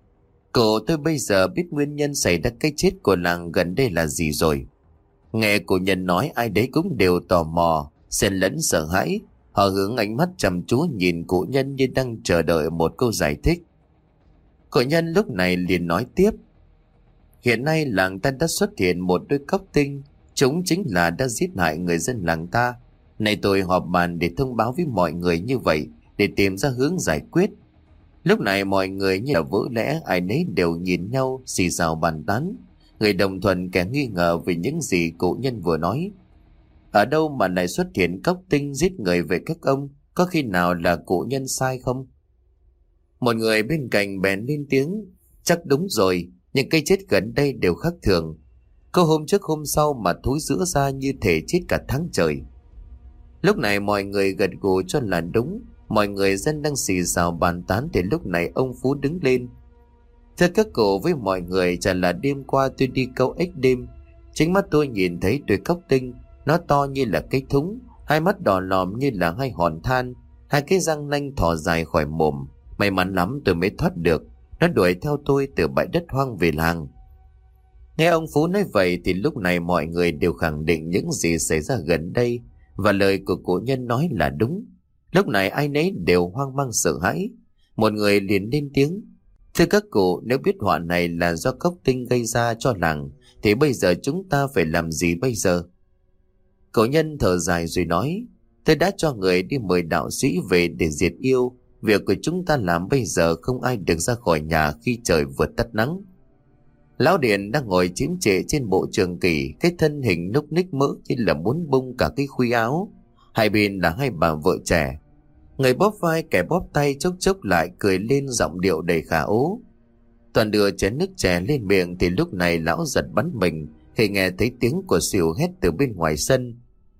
Cụ, tôi bây giờ biết nguyên nhân xảy ra cái chết của làng gần đây là gì rồi. Nghe cụ Nhân nói, ai đấy cũng đều tò mò, xen lẫn sợ hãi. Họ hướng ánh mắt chăm chú nhìn cụ Nhân như đang chờ đợi một câu giải thích. Cụ Nhân lúc này liền nói tiếp: Hiện nay làng ta đã xuất hiện một đôi cóc tinh, chúng chính là đã giết hại người dân làng ta. Này tôi họp bàn để thông báo với mọi người như vậy, để tìm ra hướng giải quyết. Lúc này mọi người như là vỡ lẽ, ai nấy đều nhìn nhau xì xào bàn tán. Người đồng thuận kẻ nghi ngờ về những gì cụ Nhân vừa nói. Ở đâu mà lại xuất hiện cóc tinh giết người về các ông? Có khi nào là cụ Nhân sai không? Một người bên cạnh bèn lên tiếng: Chắc đúng rồi, những cái chết gần đây đều khác thường. Câu hôm trước hôm sau mà thối rữa ra như thể chết cả tháng trời. Lúc này mọi người gật gù cho là đúng. Mọi người dân đang xì xào bàn tán thì lúc này ông Phú đứng lên: Thưa các cụ với mọi người, chả là đêm qua tôi đi câu ếch đêm, chính mắt tôi nhìn thấy đôi cóc tinh. Nó to như là cái thúng, hai mắt đỏ lòm như là hai hòn than, hai cái răng nanh thò dài khỏi mồm. May mắn lắm tôi mới thoát được. Nó đuổi theo tôi từ bãi đất hoang về làng. Nghe ông Phú nói vậy thì lúc này mọi người đều khẳng định những gì xảy ra gần đây, và lời của cụ Nhân nói là đúng. Lúc này ai nấy đều hoang mang sợ hãi. Một người liền lên tiếng: "Thưa các cụ, nếu biết họa này là do cốc tinh gây ra cho làng, thì bây giờ chúng ta phải làm gì bây giờ?" Cổ nhân thở dài rồi nói: "Tôi đã cho người đi mời đạo sĩ về để diệt yêu. Việc của chúng ta làm bây giờ không ai được ra khỏi nhà khi trời vừa tắt nắng." Lão Điền đang ngồi chiếm trệ trên bộ trường kỷ, cái thân hình núc ních mỡ như là muốn bung cả cái khuy áo. Hai bên là hai bà vợ trẻ, người bóp vai kẻ bóp tay, chốc chốc lại cười lên giọng điệu đầy khả ố. Toàn đưa chén nước chè lên miệng thì lúc này lão giật bắn mình khi nghe thấy tiếng của Sỉu hét từ bên ngoài sân: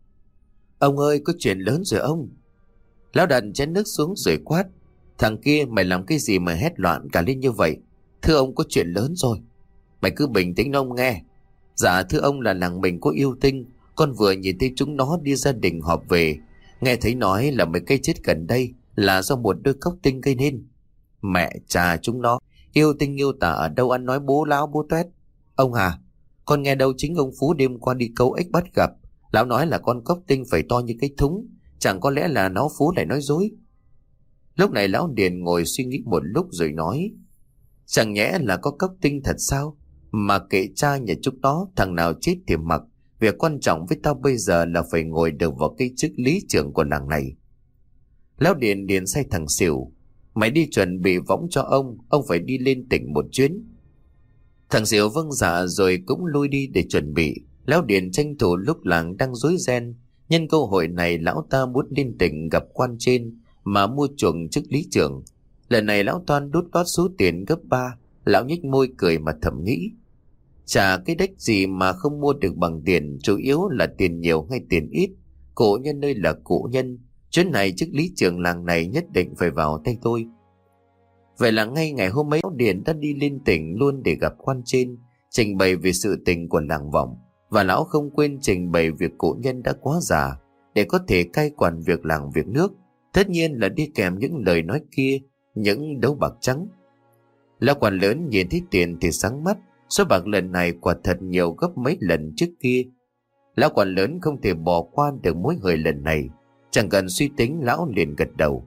"Ông ơi, có chuyện lớn rồi ông!" Lão đặt chén nước xuống rồi quát: "Thằng kia, mày làm cái gì mà hét loạn cả lên như vậy? Thưa ông, có chuyện lớn rồi. Mày cứ bình tĩnh ông nghe. Dạ thưa ông, là làng mình có yêu tinh. Con vừa nhìn thấy chúng nó đi gia đình họp về. Nghe thấy nói là mấy cái chết gần đây là do một đôi cốc tinh gây nên. Mẹ cha chúng nó, yêu tinh yêu tả ở đâu ăn nói bố láo bố toét. Ông à, con nghe đâu chính ông Phú đêm qua đi câu ếch bắt gặp. Lão nói là con cốc tinh phải to như cái thúng. Chẳng có lẽ là nó Phú lại nói dối." Lúc này lão Điền ngồi suy nghĩ một lúc rồi nói: "Chẳng nhẽ là có cốc tinh thật sao? Mà kệ cha nhà chúng nó, thằng nào chết thì mặc. Việc quan trọng với tao bây giờ là phải ngồi được vào cái chức lý trưởng của làng này." Lão Điền điền say thằng Sỉu: "Mày đi chuẩn bị võng cho ông, ông phải đi lên tỉnh một chuyến." Thằng Sỉu vâng dạ rồi cũng lui đi để chuẩn bị. Lão Điền tranh thủ lúc làng đang rối ren, nhân cơ hội này lão ta muốn lên tỉnh gặp quan trên mà mua chuộc chức lý trưởng. Lần này lão toan đút lót số tiền gấp ba. Lão nhếch môi cười mà thầm nghĩ: chả cái đếch gì mà không mua được bằng tiền, chủ yếu là tiền nhiều hay tiền ít. Cổ nhân ơi là cổ nhân, chuyến này chức lý trưởng làng này nhất định phải vào tay tôi. Vậy là ngay ngày hôm ấy, Lão Điền đã đi lên tỉnh luôn để gặp quan trên, trình bày về sự tình của làng Vọng. Và lão không quên trình bày việc cổ nhân đã quá già để có thể cai quản việc làng việc nước. Tất nhiên là đi kèm những lời nói kia, những đấu bạc trắng. Lão quan lớn nhìn thấy tiền thì sáng mắt. Số bạc lần này quả thật nhiều gấp mấy lần trước kia. Lão quan lớn không thể bỏ qua được mối hời lần này. Chẳng cần suy tính, lão liền gật đầu.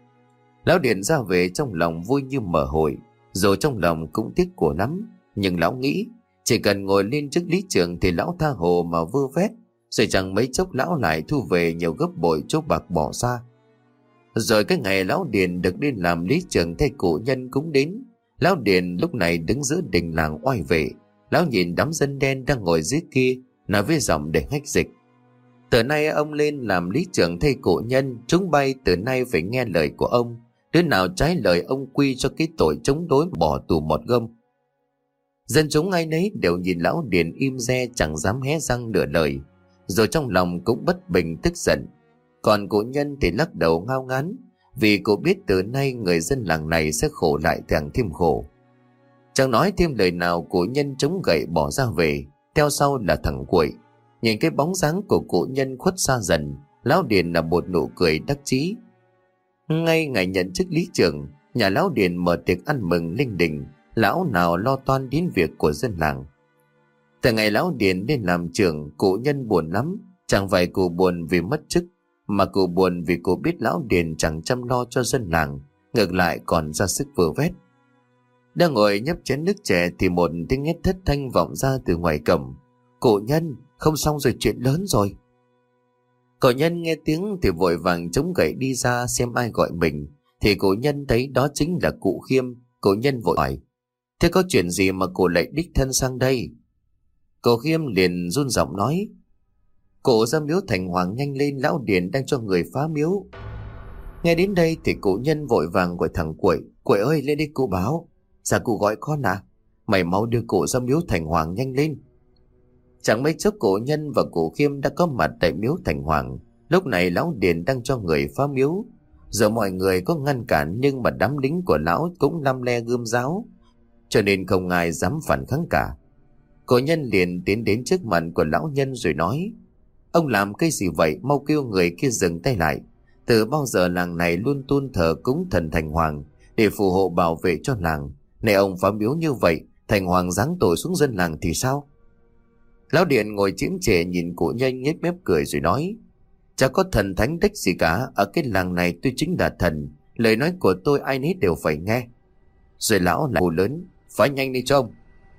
Lão Điền ra về trong lòng vui như mở hội, rồi trong lòng cũng tiếc của lắm. Nhưng lão nghĩ chỉ cần ngồi lên chức lý trưởng thì lão tha hồ mà vơ vét, rồi chẳng mấy chốc lão lại thu về nhiều gấp bội chỗ bạc bỏ ra. Rồi cái ngày lão Điền được đi làm lý trưởng thay cụ nhân cũng đến. Lão Điền lúc này đứng giữa đình làng oai vệ. Lão nhìn đám dân đen đang ngồi dưới kia, nói với giọng để hách dịch: từ nay ông lên làm lý trưởng thay cụ nhân, chúng bay từ nay phải nghe lời của ông. Đứa nào trái lời ông quy cho cái tội chống đối bỏ tù một gom. Dân chúng ai nấy đều nhìn lão Điền im re, chẳng dám hé răng nửa lời, rồi trong lòng cũng bất bình tức giận. Còn cụ nhân thì lắc đầu ngao ngán, vì cụ biết từ nay người dân làng này sẽ khổ lại càng thêm khổ. Chẳng nói thêm lời nào, cụ nhân chống gậy bỏ ra về, theo sau là thằng Quậy. Nhìn cái bóng dáng của cụ nhân khuất xa dần, lão Điền là một nụ cười đắc chí. Ngay ngày nhận chức lý trưởng, nhà lão Điền mở tiệc ăn mừng linh đình, lão nào lo toan đến việc của dân làng. Từ ngày lão Điền lên làm trưởng, cụ nhân buồn lắm. Chẳng phải cụ buồn vì mất chức, mà cụ buồn vì cụ biết lão Điền chẳng chăm lo cho dân làng, ngược lại còn ra sức vơ vét. Đang ngồi nhấp chén nước chè thì một tiếng hét thất thanh vọng ra từ ngoài cổng: cụ nhân, không xong rồi, chuyện lớn rồi. Cụ nhân nghe tiếng thì vội vàng chống gậy đi ra xem ai gọi mình, thì cụ nhân thấy đó chính là cụ Khiêm. Cụ nhân vội hỏi: thế có chuyện gì mà cụ lại đích thân sang đây? Cụ Khiêm liền run giọng nói: cụ ra miếu Thành Hoàng nhanh lên, lão Điền đang cho người phá miếu. Nghe đến đây thì cụ nhân vội vàng gọi thằng Quậy: Quậy ơi, lên đi cụ báo. Dạ cụ gọi con à? Mày mau đưa cụ ra miếu Thành Hoàng nhanh lên. Chẳng mấy chốc cụ nhân và cụ Khiêm đã có mặt tại miếu Thành Hoàng. Lúc này lão Điền đang cho người phá miếu. Giờ mọi người có ngăn cản, nhưng mà đám lính của lão cũng lăm le gươm giáo, cho nên không ai dám phản kháng cả. Cụ nhân liền tiến đến trước mặt của lão nhân rồi nói: ông làm cái gì vậy? Mau kêu người kia dừng tay lại. Từ bao giờ làng này luôn tôn thờ cúng thần Thành Hoàng để phù hộ bảo vệ cho làng. Này ông phá miếu như vậy, Thành Hoàng giáng tội xuống dân làng thì sao? Lão Điền ngồi chiếm trệ nhìn cụ nhân nhếch mép cười rồi nói: Chả có thần thánh đích gì cả, ở cái làng này tôi chính là thần, lời nói của tôi ai nấy đều phải nghe. Rồi lão lại hô lớn, phải nhanh đi cho ông.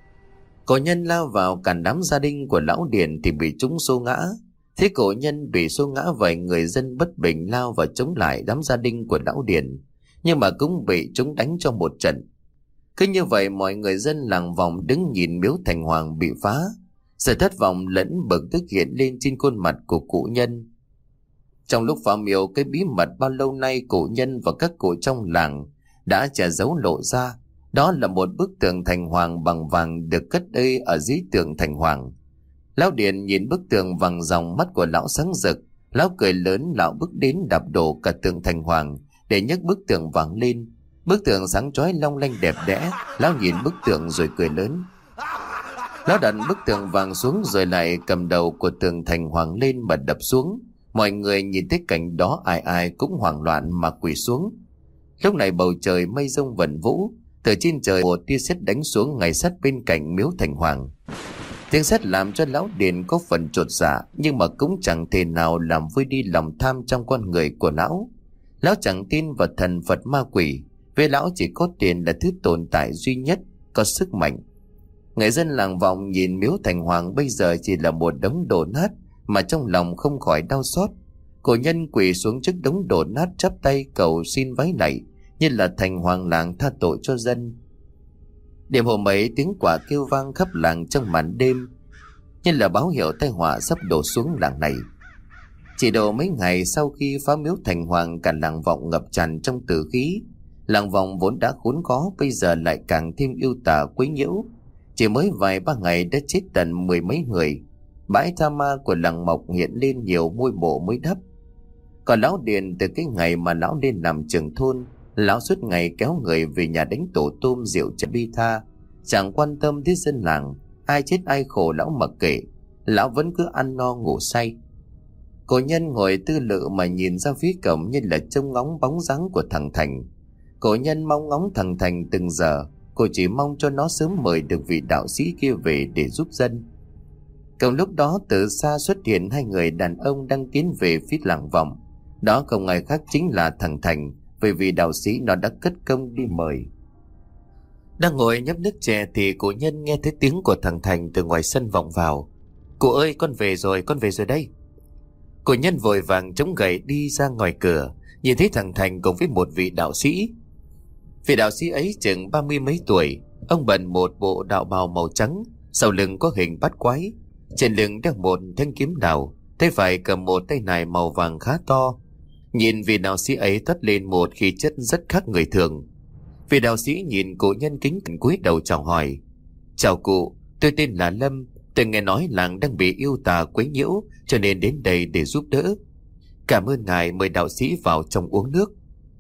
Cổ nhân lao vào cản đám gia đình của lão Điền thì bị chúng xô ngã. Thế cổ nhân bị xô ngã vậy, người dân bất bình lao vào chống lại đám gia đình của lão Điền, nhưng mà cũng bị chúng đánh cho một trận. Cứ như vậy mọi người dân làng Vòng đứng nhìn miếu thành hoàng bị phá. Sự thất vọng lẫn bực tức hiện lên trên khuôn mặt của cụ nhân. Trong lúc phá miếu, cái bí mật bao lâu nay cụ nhân và các cụ trong làng đã che giấu lộ ra. Đó là một bức tượng thành hoàng bằng vàng được cất đây ở dưới tượng thành hoàng. Lão Điền nhìn bức tượng vàng ròng, mắt của lão sáng rực. Lão cười lớn, lão bước đến đạp đổ cả tượng thành hoàng để nhấc bức tượng vàng lên. Bức tượng sáng chói long lanh đẹp đẽ. Lão nhìn bức tượng rồi cười lớn. Lão đặt bức tượng vàng xuống rồi lại cầm đầu của tượng thành hoàng lên mà đập xuống. Mọi người nhìn thấy cảnh đó ai ai cũng hoảng loạn mà quỳ xuống. Lúc này bầu trời mây rông vần vũ, từ trên trời một tia sét đánh xuống ngay sát bên cạnh miếu thành hoàng. Tiếng sét làm cho lão Điền có phần chột dạ, nhưng mà cũng chẳng thể nào làm vơi đi lòng tham trong con người của lão. Lão chẳng tin vào thần Phật ma quỷ, với lão chỉ có tiền là thứ tồn tại duy nhất có sức mạnh. Người dân làng Vọng nhìn miếu thành hoàng bây giờ chỉ là một đống đổ nát mà trong lòng không khỏi đau xót. Cổ nhân quỳ xuống trước đống đổ nát chắp tay cầu xin vái lạy như là thành hoàng làng tha tội cho dân. Đêm hôm ấy tiếng quả kêu vang khắp làng trong màn đêm, như là báo hiệu tai họa sắp đổ xuống làng này. Chỉ độ mấy ngày sau khi phá miếu thành hoàng, cả làng Vọng ngập tràn trong tử khí. Làng Vọng vốn đã khốn khó bây giờ lại càng thêm yêu tà quấy nhiễu. Chỉ mới vài ba ngày đã chết tận mười mấy người. Bãi tha ma của làng Mộc hiện lên nhiều ngôi mộ mới đắp. Còn lão Điền, từ cái ngày mà lão lên làm trưởng thôn, lão suốt ngày kéo người về nhà đánh tổ tôm rượu chè bi tha, chẳng quan tâm đến dân làng, ai chết ai khổ lão mặc kệ. Lão vẫn cứ ăn no ngủ say. Cổ nhân ngồi tư lự mà nhìn ra phía cổng như là trông ngóng bóng dáng của thằng Thành. Cổ nhân mong ngóng thằng Thành từng giờ. Cô chỉ mong cho nó sớm mời được vị đạo sĩ kia về để giúp dân. Cùng lúc đó từ xa xuất hiện hai người đàn ông đang tiến về phía làng Vọng. Đó không ai khác chính là thằng Thành, bởi vì đạo sĩ nó đã cất công đi mời. Đang ngồi nhấp nước chè thì cổ nhân nghe thấy tiếng của thằng Thành từ ngoài sân vọng vào. Cụ ơi, con về rồi, con về rồi đây. Cổ nhân vội vàng chống gậy đi ra ngoài cửa, nhìn thấy thằng Thành cùng với một vị đạo sĩ. Vị đạo sĩ ấy chừng ba mươi mấy tuổi, ông bận một bộ đạo bào màu trắng, sau lưng có hình bát quái, trên lưng đeo một thanh kiếm đào, tay phải cầm một tay nải màu vàng khá to. Nhìn vị đạo sĩ ấy toát lên một khí chất rất khác người thường. Vị đạo sĩ nhìn cụ nhân kính cẩn cúi đầu chào hỏi. Chào cụ, tôi tên là Lâm, tôi nghe nói làng đang bị yêu tà quấy nhiễu cho nên đến đây để giúp đỡ. Cảm ơn ngài, mời đạo sĩ vào trong uống nước.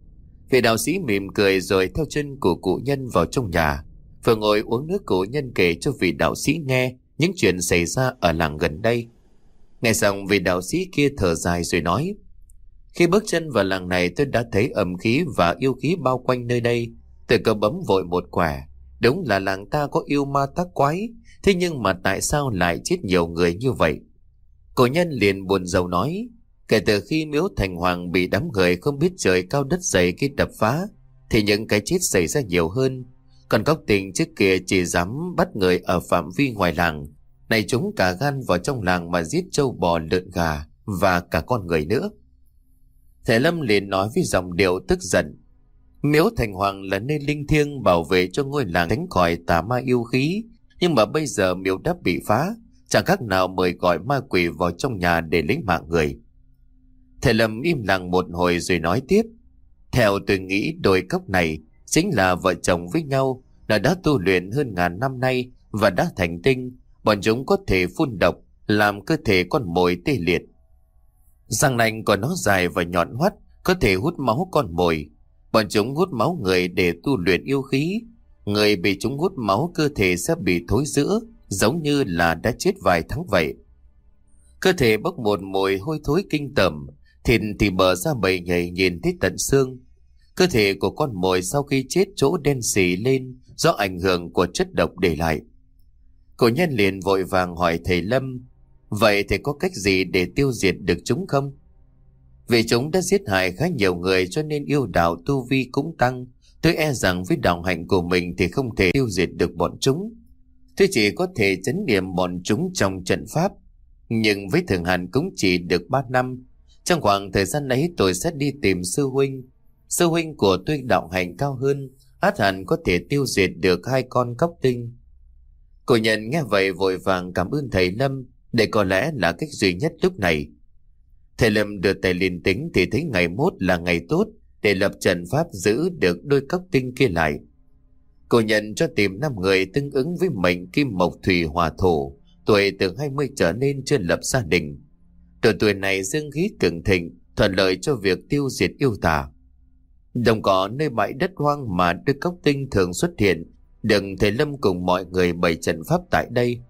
Vị đạo sĩ mỉm cười rồi theo chân của cụ nhân vào trong nhà. Vừa ngồi uống nước, cụ nhân kể cho vị đạo sĩ nghe những chuyện xảy ra ở làng gần đây. Nghe xong vị đạo sĩ kia thở dài rồi nói: Khi bước chân vào làng này tôi đã thấy ẩm khí và yêu khí bao quanh nơi đây. Tôi cứ bấm vội một quẻ. Đúng là làng ta có yêu ma tác quái, thế nhưng mà tại sao lại chết nhiều người như vậy? Cổ nhân liền buồn rầu nói: Kể từ khi miếu thành hoàng bị đám người không biết trời cao đất dày kia đập phá, thì những cái chết xảy ra nhiều hơn. Còn cóc tình trước kia chỉ dám bắt người ở phạm vi ngoài làng, này chúng cả gan vào trong làng mà giết trâu bò lợn gà và cả con người nữa. Thầy Lâm liền nói với giọng điệu tức giận: Miếu thành hoàng là nơi linh thiêng bảo vệ cho ngôi làng tránh khỏi tà ma yêu khí, nhưng mà bây giờ miếu đã bị phá, chẳng khác nào mời gọi ma quỷ vào trong nhà để lấy mạng người. Thầy Lâm im lặng một hồi rồi nói tiếp: Theo tôi nghĩ đôi cốc này chính là vợ chồng với nhau, là đã tu luyện hơn ngàn năm nay và đã thành tinh. Bọn chúng có thể phun độc làm cơ thể con mồi tê liệt. Răng nanh của nó dài và nhọn hoắt, có thể hút máu con mồi. Bọn chúng hút máu người để tu luyện yêu khí. Người bị chúng hút máu cơ thể sẽ bị thối rữa, giống như là đã chết vài tháng vậy. Cơ thể bốc một mùi hôi thối kinh tởm, thịt thì bờ ra bầy nhầy nhìn thấy tận xương. Cơ thể của con mồi sau khi chết chỗ đen xì lên do ảnh hưởng của chất độc để lại. Cổ nhân liền vội vàng hỏi thầy Lâm: Vậy thầy có cách gì để tiêu diệt được chúng không? Vì chúng đã giết hại khá nhiều người cho nên yêu đạo tu vi cũng tăng. Tôi e rằng với đạo hạnh của mình thì không thể tiêu diệt được bọn chúng. Tôi chỉ có thể trấn điểm bọn chúng trong trận pháp. Nhưng với thường hạn cũng chỉ được ba năm. Trong khoảng thời gian ấy tôi sẽ đi tìm sư huynh. Sư huynh của tôi đạo hạnh cao hơn, ắt hẳn có thể tiêu diệt được hai con cóc tinh. Cô Nhân nghe vậy vội vàng cảm ơn thầy Lâm, để có lẽ là cách duy nhất lúc này. Thầy Lâm đưa tay liền tính thì thấy ngày mốt là ngày tốt để lập trận pháp giữ được đôi cóc tinh kia lại. Cô Nhân cho tìm năm người tương ứng với mệnh kim mộc thủy hỏa thổ, tuổi từ hai mươi trở lên, chưa lập gia đình. Độ tuổi này dương khí cường thịnh, thuận lợi cho việc tiêu diệt yêu tà. Đồng cỏ nơi bãi đất hoang mà đôi cóc tinh thường xuất hiện, đừng thầy Lâm cùng mọi người bày trận pháp tại đây.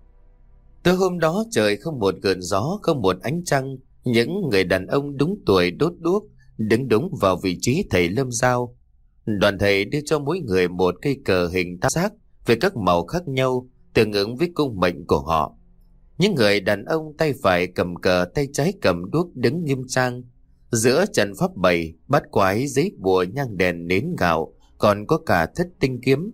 Tối hôm đó trời không một gợn gió, không một ánh trăng. Những người đàn ông đúng tuổi đốt đuốc, đứng đúng vào vị trí thầy Lâm giao. Đoàn thầy đưa cho mỗi người một cây cờ hình tam giác với các màu khác nhau, tương ứng với cung mệnh của họ. Những người đàn ông tay phải cầm cờ, tay trái cầm đuốc đứng nghiêm trang. Giữa trận pháp bày, bát quái, giấy bùa, nhang đèn, nến gạo, còn có cả thất tinh kiếm.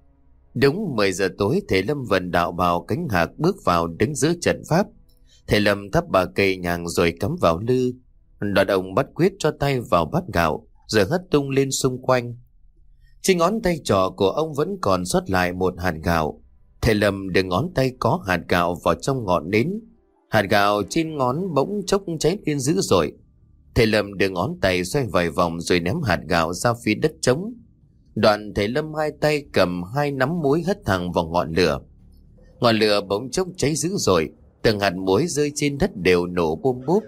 Đúng mười giờ tối, thầy Lâm vận đạo bào cánh hạc bước vào đứng giữa trận pháp. Thầy Lâm thắp ba cây nhang rồi cắm vào lư. Đoạn ông bắt quyết cho tay vào bát gạo rồi hất tung lên xung quanh. Trên ngón tay trỏ của ông vẫn còn sót lại một hạt gạo. Thầy Lâm đưa ngón tay có hạt gạo vào trong ngọn nến. Hạt gạo trên ngón bỗng chốc cháy lên dữ dội. Thầy Lâm đưa ngón tay xoay vài vòng rồi ném hạt gạo ra phía đất trống. Đoạn thầy Lâm hai tay cầm hai nắm muối hất thẳng vào ngọn lửa. Ngọn lửa bỗng chốc cháy dữ dội, từng hạt muối rơi trên đất đều nổ bôm bốp.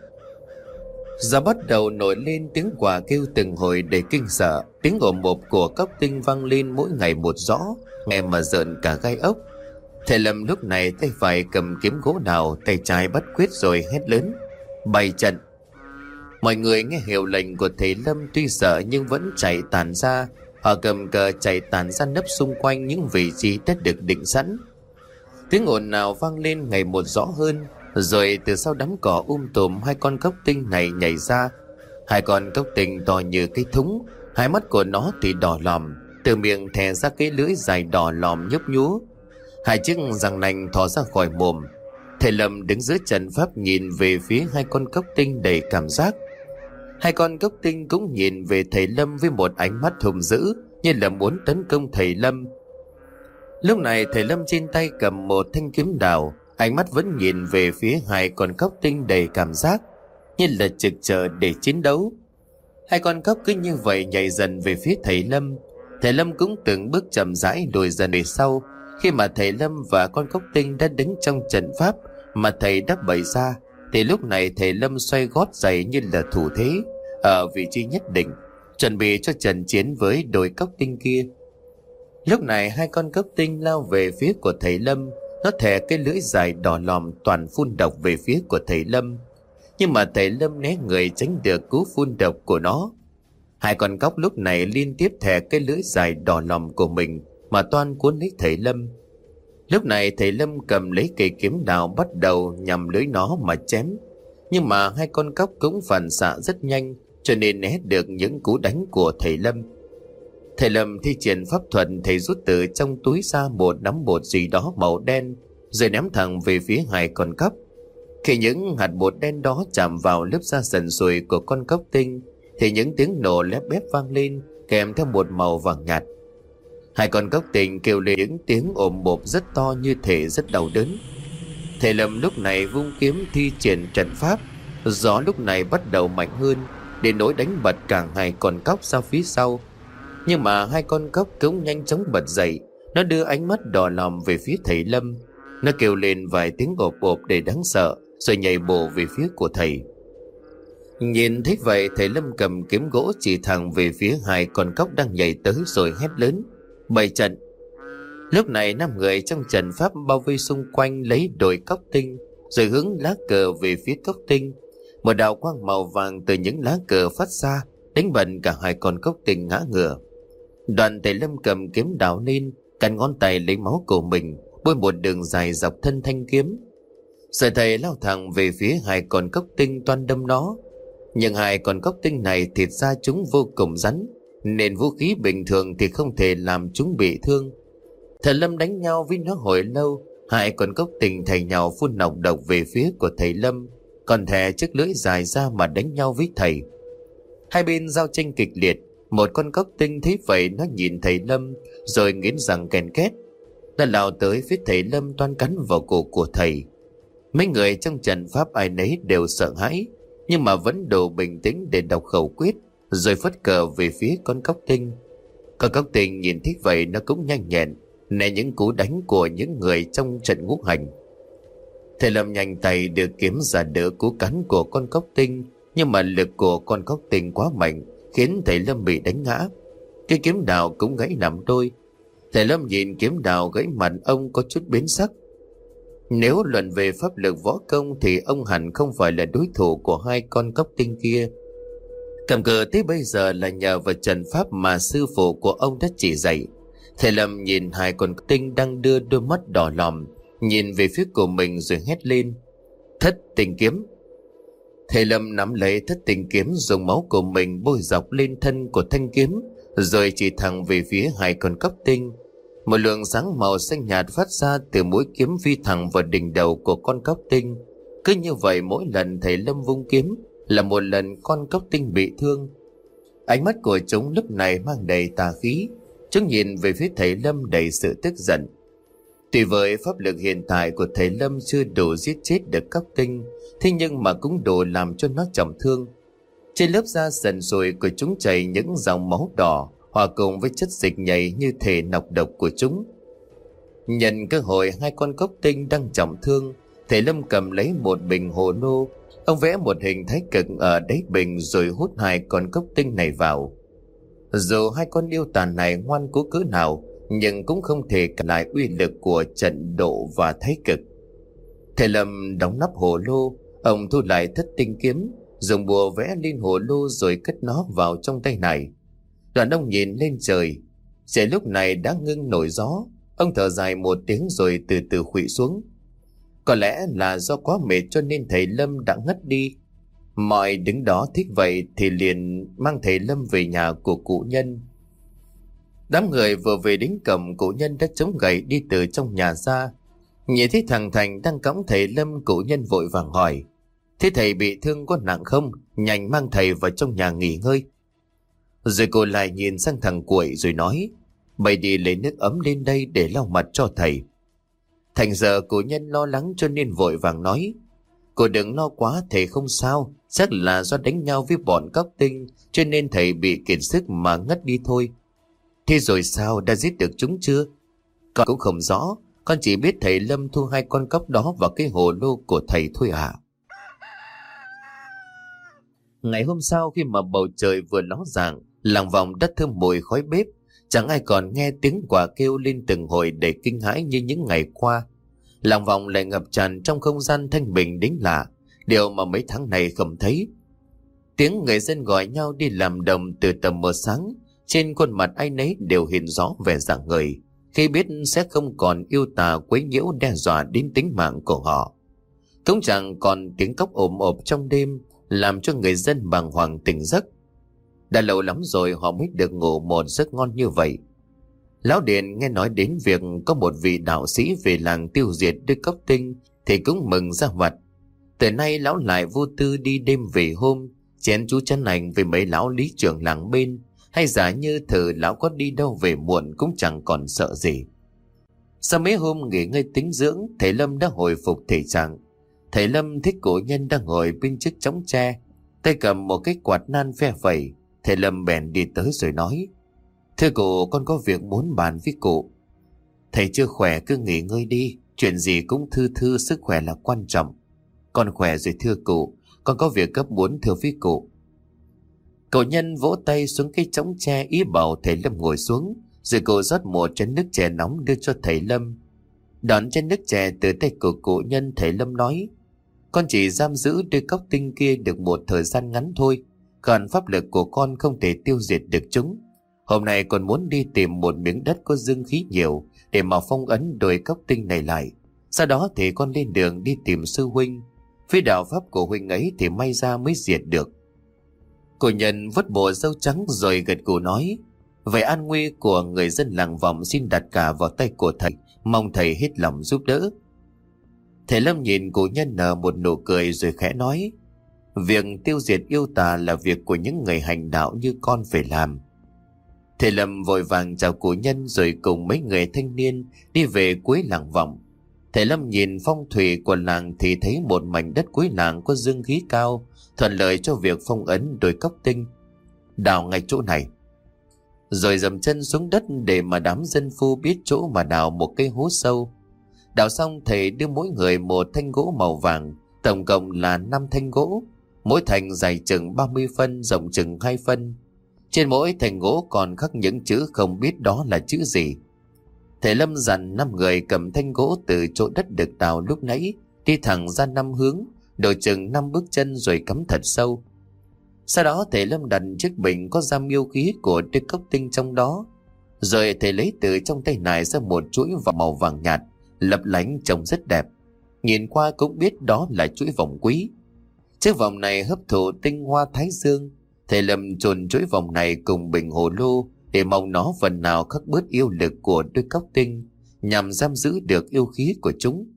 Gió bắt đầu nổi lên, tiếng quạ kêu từng hồi đầy kinh sợ. Tiếng ồm ồm của cóc tinh vang lên mỗi ngày một rõ, nghe mà rợn cả gai ốc. Thầy Lâm lúc này tay phải cầm kiếm gỗ đào, tay trái bắt quyết rồi hét lớn: bày trận! Mọi người nghe hiệu lệnh của thầy Lâm tuy sợ nhưng vẫn chạy tản ra. Họ cầm cờ chạy tản ra nấp xung quanh những vị trí đã được định sẵn. Tiếng ồn nào vang lên ngày một rõ hơn. Rồi từ sau đám cỏ um tùm, hai con cóc tinh này nhảy ra. Hai con cóc tinh to như cái thúng, hai mắt của nó thì đỏ lòm, từ miệng thè ra cái lưỡi dài đỏ lòm nhấp nhúa. Hai chiếc răng nanh thò ra khỏi mồm. Thầy Lâm đứng giữa trận pháp nhìn về phía hai con cóc tinh đầy cảm giác. Hai con cóc tinh cũng nhìn về thầy Lâm với một ánh mắt hung dữ, như là muốn tấn công thầy Lâm. Lúc này thầy Lâm trên tay cầm một thanh kiếm đào, ánh mắt vẫn nhìn về phía hai con cóc tinh đầy cảm giác, như là trực chờ để chiến đấu. Hai con cóc cứ như vậy nhảy dần về phía thầy Lâm. Thầy Lâm cũng từng bước chậm rãi lùi dần về sau. Khi mà thầy Lâm và con cóc tinh đã đứng trong trận pháp mà thầy đã bày ra, thì lúc này thầy Lâm xoay gót giày như là thủ thế ở vị trí nhất định, chuẩn bị cho trận chiến với đôi cóc tinh kia. Lúc này hai con cóc tinh lao về phía của thầy Lâm. Nó thè cái lưỡi dài đỏ lòm toàn phun độc về phía của thầy Lâm. Nhưng mà thầy Lâm né người tránh được cú phun độc của nó. Hai con cóc lúc này liên tiếp thè cái lưỡi dài đỏ lòm của mình mà toan cuốn lấy thầy Lâm. Lúc này thầy Lâm cầm lấy cây kiếm đào bắt đầu nhằm lưỡi nó mà chém. Nhưng mà hai con cóc cũng phản xạ rất nhanh, cho nên né được những cú đánh của thầy Lâm. Thầy Lâm thi triển pháp thuật, thầy rút từ trong túi ra một nắm bột gì đó màu đen rồi ném thẳng về phía hai con cóc. Khi những hạt bột đen đó chạm vào lớp da sần sùi của con cóc tinh thì những tiếng nổ lép bép vang lên, kèm theo một màu vàng nhạt. Hai con cóc tinh kêu lên những tiếng ồm bộp rất to, như thể rất đau đớn. Thầy Lâm lúc này vung kiếm thi triển trận pháp. Gió lúc này bắt đầu mạnh hơn, đến nỗi đánh bật cả hai con cóc ra phía sau. Nhưng mà hai con cóc cũng nhanh chóng bật dậy. Nó đưa ánh mắt đỏ lòm về phía thầy Lâm. Nó kêu lên vài tiếng ộp ộp để đáng sợ, rồi nhảy bổ về phía của thầy. Nhìn thấy vậy, thầy Lâm cầm kiếm gỗ chỉ thẳng về phía hai con cóc đang nhảy tới rồi hét lớn: bày trận! Lúc này năm người trong trận pháp bao vây xung quanh lấy đồi cóc tinh, rồi hướng lá cờ về phía cóc tinh. Một đạo quang màu vàng từ những lá cờ phát ra, đánh bật cả hai con cóc tinh ngã ngửa. Đoàn thầy Lâm cầm kiếm đào lên, cắn ngón tay lấy máu của mình, bôi một đường dài dọc thân thanh kiếm. Rồi thầy lao thẳng về phía hai con cóc tinh toan đâm nó. Nhưng hai con cóc tinh này thịt da chúng vô cùng rắn, nên vũ khí bình thường thì không thể làm chúng bị thương. Thầy Lâm đánh nhau với nó hồi lâu, hai con cóc tinh thay nhau phun nọc độc về phía của thầy Lâm, còn thè chiếc lưỡi dài ra mà đánh nhau với thầy. Hai bên giao tranh kịch liệt. Một con cóc tinh thấy vậy nó nhìn thầy Lâm rồi nghiến răng ken két. Nó lao tới phía thầy Lâm toan cắn vào cổ của thầy. Mấy người trong trận pháp ai nấy đều sợ hãi, nhưng mà vẫn đủ bình tĩnh để đọc khẩu quyết rồi phất cờ về phía con cóc tinh. Con cóc tinh nhìn thấy vậy nó cũng nhanh nhẹn né những cú đánh của những người trong trận ngũ hành. Thầy Lâm nhanh tay đưa kiếm ra đỡ cú cắn của con cóc tinh, nhưng mà lực của con cóc tinh quá mạnh khiến thầy Lâm bị đánh ngã. Cái kiếm đào cũng gãy làm đôi. Thầy Lâm nhìn kiếm đào gãy mặt ông có chút biến sắc. Nếu luận về pháp lực võ công thì ông hẳn không phải là đối thủ của hai con cóc tinh kia. Cầm cự tới bây giờ là nhờ vào trận pháp mà sư phụ của ông đã chỉ dạy. Thầy Lâm nhìn hai con tinh đang đưa đôi mắt đỏ lòm nhìn về phía của mình rồi hét lên: Thất tình kiếm. Thầy Lâm nắm lấy thất tình kiếm, dùng máu của mình bôi dọc lên thân của thanh kiếm rồi chỉ thẳng về phía hai con cóc tinh. Một luồng sáng màu xanh nhạt phát ra từ mũi kiếm phi thẳng vào đỉnh đầu của con cóc tinh. Cứ như vậy mỗi lần thầy Lâm vung kiếm là một lần con cóc tinh bị thương. Ánh mắt của chúng lúc này mang đầy tà khí. Chúng nhìn về phía thầy Lâm đầy sự tức giận. Tuy với pháp lực hiện tại của thầy Lâm chưa đủ giết chết được cóc tinh, thế nhưng mà cũng đủ làm cho nó trọng thương. Trên lớp da sần sùi của chúng chảy những dòng máu đỏ hòa cùng với chất dịch nhầy như thể nọc độc của chúng. Nhân cơ hội hai con cóc tinh đang trọng thương, thầy Lâm cầm lấy một bình hồ lô. Ông vẽ một hình thái cực ở đáy bình rồi hút hai con cóc tinh này vào. Dù hai con yêu tà này ngoan cố cỡ nào, nhưng cũng không thể cản lại uy lực của trận độ và thái cực. Thầy Lâm đóng nắp hồ lô, ông thu lại thất tinh kiếm, dùng bùa vẽ lên hồ lô rồi cất nó vào trong tay này. Đoàn ông nhìn lên trời, trời lúc này đã ngưng nổi gió. Ông thở dài một tiếng rồi từ từ khuỵu xuống. Có lẽ là do quá mệt cho nên thầy Lâm đã ngất đi. Mọi đứng đó thích vậy thì liền mang thầy Lâm về nhà của cụ Nhân. Đám người vừa về đến cổng, cụ Nhân đã chống gậy đi từ trong nhà ra. Nhìn thấy thằng Thành đang cõng thầy Lâm, cụ Nhân vội vàng hỏi: Thế thầy bị thương có nặng không? Nhanh mang thầy vào trong nhà nghỉ ngơi. Rồi cô lại nhìn sang thằng Cuội rồi nói: Bày đi lấy nước ấm lên đây để lau mặt cho thầy. Thành giờ cụ Nhân lo lắng cho nên vội vàng nói: Cô đừng lo quá, thầy không sao. Chắc là do đánh nhau với bọn cóc tinh cho nên thầy bị kiệt sức mà ngất đi thôi. Thế rồi sao, đã giết được chúng chưa? Con cũng không rõ, con chỉ biết thầy Lâm thu hai con cóc đó vào cái hồ lô của thầy thôi ạ. À. Ngày hôm sau khi mà bầu trời vừa ló dạng, làng vòng đất thơm mùi khói bếp, chẳng ai còn nghe tiếng quả kêu lên từng hồi đầy kinh hãi như những ngày qua. Làng vòng lại ngập tràn trong không gian thanh bình đến lạ, điều mà mấy tháng này không thấy. Tiếng người dân gọi nhau đi làm đồng từ tầm mờ sáng, trên khuôn mặt ai nấy đều hiện rõ vẻ rạng ngời khi biết sẽ không còn yêu tà quấy nhiễu đe dọa đến tính mạng của họ. Cũng chẳng còn tiếng cóc ồm ộp trong đêm làm cho người dân bàng hoàng tỉnh giấc. Đã lâu lắm rồi họ mới được ngủ một giấc ngon như vậy. Lão Điện nghe nói đến việc có một vị đạo sĩ về làng tiêu diệt đứa cóc tinh thì cũng mừng ra mặt. Từ nay lão lại vô tư đi đêm về hôm, chén chú chân ảnh với mấy lão lý trưởng làng bên, hay giả như thử lão có đi đâu về muộn cũng chẳng còn sợ gì. Sau mấy hôm nghỉ ngơi tĩnh dưỡng, thầy Lâm đã hồi phục thể trạng. Thầy Lâm thích cổ Nhân đang ngồi bên chiếc chõng tre, tay cầm một cái quạt nan phe phẩy. Thầy Lâm bèn đi tới rồi nói: Thưa cụ, con có việc muốn bàn với cụ. Thầy chưa khỏe cứ nghỉ ngơi đi, chuyện gì cũng thư thư, sức khỏe là quan trọng. Con khỏe rồi thưa cụ, con có việc gấp muốn thưa với cụ. Cậu Nhân vỗ tay xuống cái chõng tre ý bảo thầy Lâm ngồi xuống, rồi cậu rót một chén nước chè nóng đưa cho thầy Lâm. Đón chén nước chè từ tay của cụ Nhân, thầy Lâm nói: Con chỉ giam giữ đứa cóc tinh kia được một thời gian ngắn thôi, còn pháp lực của con không thể tiêu diệt được chúng. Hôm nay con muốn đi tìm một miếng đất có dương khí nhiều để mà phong ấn đôi cóc tinh này lại. Sau đó thì con lên đường đi tìm sư huynh. Phía đạo pháp của huynh ấy thì may ra mới diệt được. Cô Nhân vuốt bộ râu trắng rồi gật gù nói: vậy an nguy của người dân làng Vọng xin đặt cả vào tay của thầy, mong thầy hết lòng giúp đỡ. Thầy Lâm nhìn cô Nhân nở một nụ cười rồi khẽ nói: việc tiêu diệt yêu tà là việc của những người hành đạo như con phải làm. Thầy Lâm vội vàng chào cô Nhân rồi cùng mấy người thanh niên đi về cuối làng Vọng. Thầy Lâm nhìn phong thủy của làng thì thấy một mảnh đất cuối làng có dương khí cao, thuận lợi cho việc phong ấn đồi Cốc Tinh. Đào ngay chỗ này. Rồi dầm chân xuống đất để mà đám dân phu biết chỗ mà đào một cây hố sâu. Đào xong thầy đưa mỗi người một thanh gỗ màu vàng, tổng cộng là năm thanh gỗ, mỗi thanh dài chừng ba mươi phân, rộng chừng hai phân. Trên mỗi thanh gỗ còn khắc những chữ không biết đó là chữ gì. Thầy Lâm dặn năm người cầm thanh gỗ từ chỗ đất được đào lúc nãy, đi thẳng ra năm hướng, độ chừng năm bước chân rồi cắm thật sâu. Sau đó thầy Lâm đặt chiếc bình có giam yêu khí của đôi Cốc Tinh trong đó. Rồi thầy lấy từ trong tay này ra một chuỗi vòng màu vàng nhạt, lấp lánh trông rất đẹp. Nhìn qua cũng biết đó là chuỗi vòng quý. Chiếc vòng này hấp thụ tinh hoa thái dương. Thầy Lâm chôn chuỗi vòng này cùng bình hồ lô để mong nó phần nào khắc bớt yêu lực của đôi Cốc Tinh, nhằm giam giữ được yêu khí của chúng.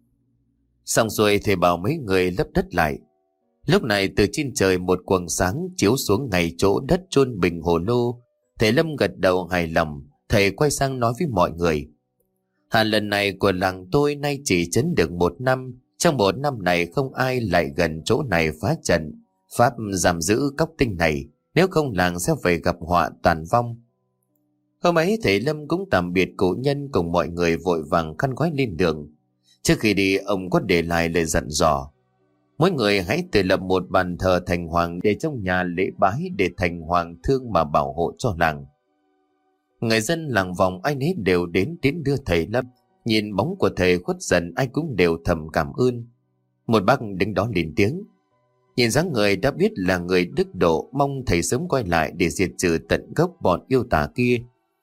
Xong rồi thầy bảo mấy người lấp đất lại. Lúc này từ trên trời một quầng sáng chiếu xuống ngay chỗ đất chôn bình hồ lô. Thầy Lâm gật đầu hài lòng. Thầy quay sang nói với mọi người: hạn lần này của làng tôi nay chỉ chấn được một năm. Trong một năm này không ai lại gần chỗ này phá trận pháp giam giữ Cốc Tinh này, nếu không làng sẽ phải gặp họa tàn vong. Hôm ấy thầy Lâm cũng tạm biệt cụ Nhân cùng mọi người vội vàng khăn gói lên đường. Trước khi đi ông có để lại lời dặn dò: mỗi người hãy tự lập một bàn thờ thành hoàng để trong nhà lễ bái, để thành hoàng thương mà bảo hộ cho làng. Người dân làng Vọng ai nấy đều đến tiễn đưa thầy Lâm. Nhìn bóng của thầy khuất dần ai cũng đều thầm cảm ơn. Một bác đứng đó lên tiếng: nhìn dáng người đã biết là người đức độ, mong thầy sớm quay lại để diệt trừ tận gốc bọn yêu tà kia.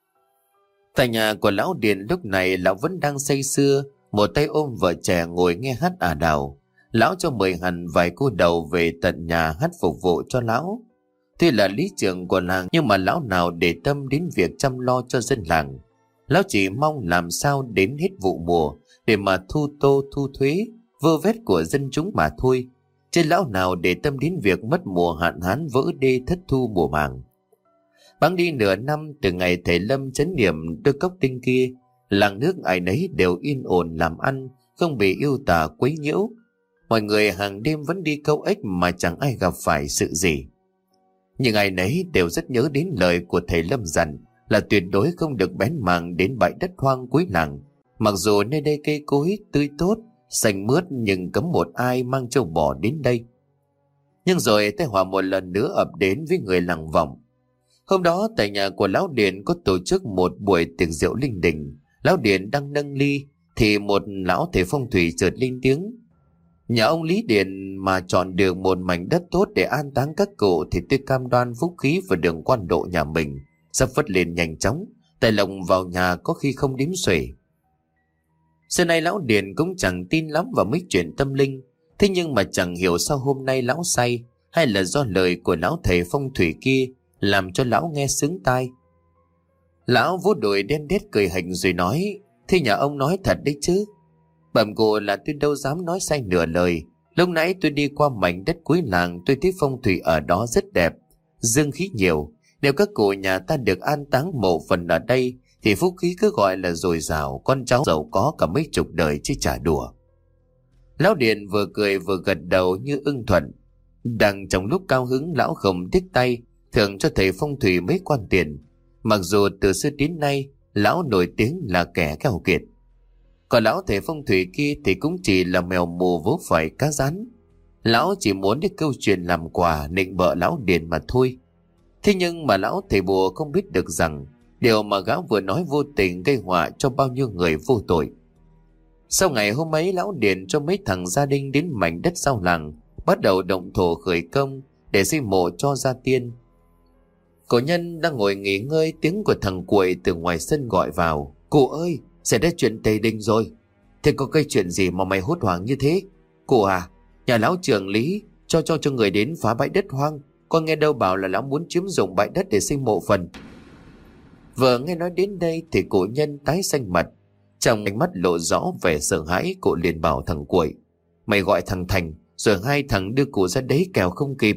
Tại nhà của lão Điền lúc này lão vẫn đang say sưa, một tay ôm vợ trẻ ngồi nghe hát ả đào. Lão cho mời hẳn vài cô đầu về tận nhà hát phục vụ cho lão. Tuy là lý trưởng của làng nhưng mà lão nào để tâm đến việc chăm lo cho dân làng. Lão chỉ mong làm sao đến hết vụ mùa để mà thu tô thu thuế vơ vét của dân chúng mà thôi, chứ lão nào để tâm đến việc mất mùa hạn hán vỡ đê thất thu mùa màng. Bẵng đi nửa năm từ ngày thầy Lâm chấn niệm đôi Cốc Tinh kia, làng nước ai nấy đều yên ổn làm ăn, không bị yêu tà quấy nhiễu. Mọi người hàng đêm vẫn đi câu ếch mà chẳng ai gặp phải sự gì. Nhưng ai nấy đều rất nhớ đến lời của thầy Lâm dặn là tuyệt đối không được bén mảng đến bãi đất hoang cuối làng. Mặc dù nơi đây cây cối tươi tốt, xanh mướt, nhưng cấm một ai mang trâu bò đến đây. Nhưng rồi tai họa một lần nữa ập đến với người làng Vọng. Hôm đó tại nhà của lão Điền có tổ chức một buổi tiệc rượu linh đình. Lão Điền đang nâng ly thì một lão thầy phong thủy chợt lên tiếng: nhà ông Lý Điền mà chọn được một mảnh đất tốt để an táng các cụ thì tôi cam đoan phúc khí và đường quan độ nhà mình sắp phất lên nhanh chóng, tài lộc vào nhà có khi không đếm xuể. Xưa nay lão Điền cũng chẳng tin lắm vào mấy chuyện tâm linh, thế nhưng mà chẳng hiểu sao hôm nay lão say, hay là do lời của lão thầy phong thủy kia làm cho lão nghe sướng tai. Lão vuốt đuôi đen đét cười hình rồi nói: thế nhà ông nói thật đấy chứ? Bẩm cụ là tôi đâu dám nói sai nửa lời. Lúc nãy tôi đi qua mảnh đất cuối làng, tôi thấy phong thủy ở đó rất đẹp, dương khí nhiều. Nếu các cụ nhà ta được an táng mộ phần ở đây thì phúc khí cứ gọi là dồi dào, con cháu giàu có cả mấy chục đời chứ chả đùa. Lão Điền vừa cười vừa gật đầu như ưng thuận. Đang trong lúc cao hứng, lão không tiếc tay thưởng cho thầy phong thủy mấy quan tiền. Mặc dù từ xưa đến nay lão nổi tiếng là kẻ keo kiệt, còn lão thầy phong thủy kia thì cũng chỉ là mèo mù vỗ phải cá rán. Lão chỉ muốn cái câu chuyện làm quà nịnh bợ lão Điền mà thôi. Thế nhưng mà lão thầy bùa không biết được rằng điều mà gã vừa nói vô tình gây họa cho bao nhiêu người vô tội. Sau ngày hôm ấy, lão Điền cho mấy thằng gia đình đến mảnh đất sau làng, bắt đầu động thổ khởi công để xây mộ cho gia tiên. Cổ Nhân đang ngồi nghỉ ngơi, tiếng của thằng Cuội từ ngoài sân gọi vào: cụ ơi, xảy ra chuyện Tây Đình rồi. Thế có cái chuyện gì mà mày hốt hoảng như thế? Cụ à, nhà lão trưởng Lý cho cho cho người đến phá bãi đất hoang, con nghe đâu bảo là lão muốn chiếm dụng bãi đất để xây mộ phần. Vừa nghe nói đến đây thì cổ nhân tái xanh mặt, trong ánh mắt lộ rõ vẻ sợ hãi. Cổ liền bảo thằng Cuội: mày gọi thằng Thành, rồi hai thằng đưa cụ ra đấy kẻo không kịp.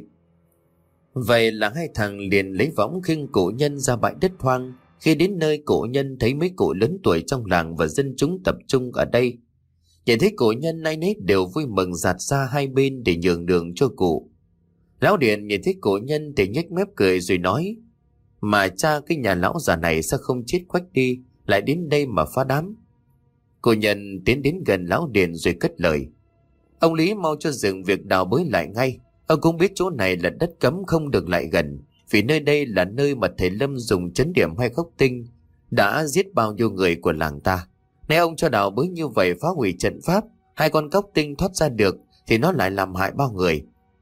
Vậy là hai thằng liền lấy võng khiêng cổ nhân ra bãi đất hoang. Khi đến nơi, cổ nhân thấy mấy cụ lớn tuổi trong làng và dân chúng tập trung ở đây. Nhìn thấy cổ nhân nay nấy đều vui mừng dạt ra hai bên để nhường đường cho cụ. Lão Điền nhìn thấy cổ nhân thì nhếch mép cười rồi nói: mà cha cái nhà lão già này sao không chết quách đi, lại đến đây mà phá đám. Cổ nhân tiến đến gần lão Điền rồi cất lời: ông Lý mau cho dừng việc đào bới lại ngay. Ông cũng biết chỗ này là đất cấm không được lại gần, vì nơi đây là nơi mà thầy Lâm dùng trấn điểm hai gốc tinh đã giết bao nhiêu người của làng ta. Nếu ông cho đào bới như vậy phá hủy trận pháp, hai con cóc tinh thoát ra được thì nó lại làm hại bao người.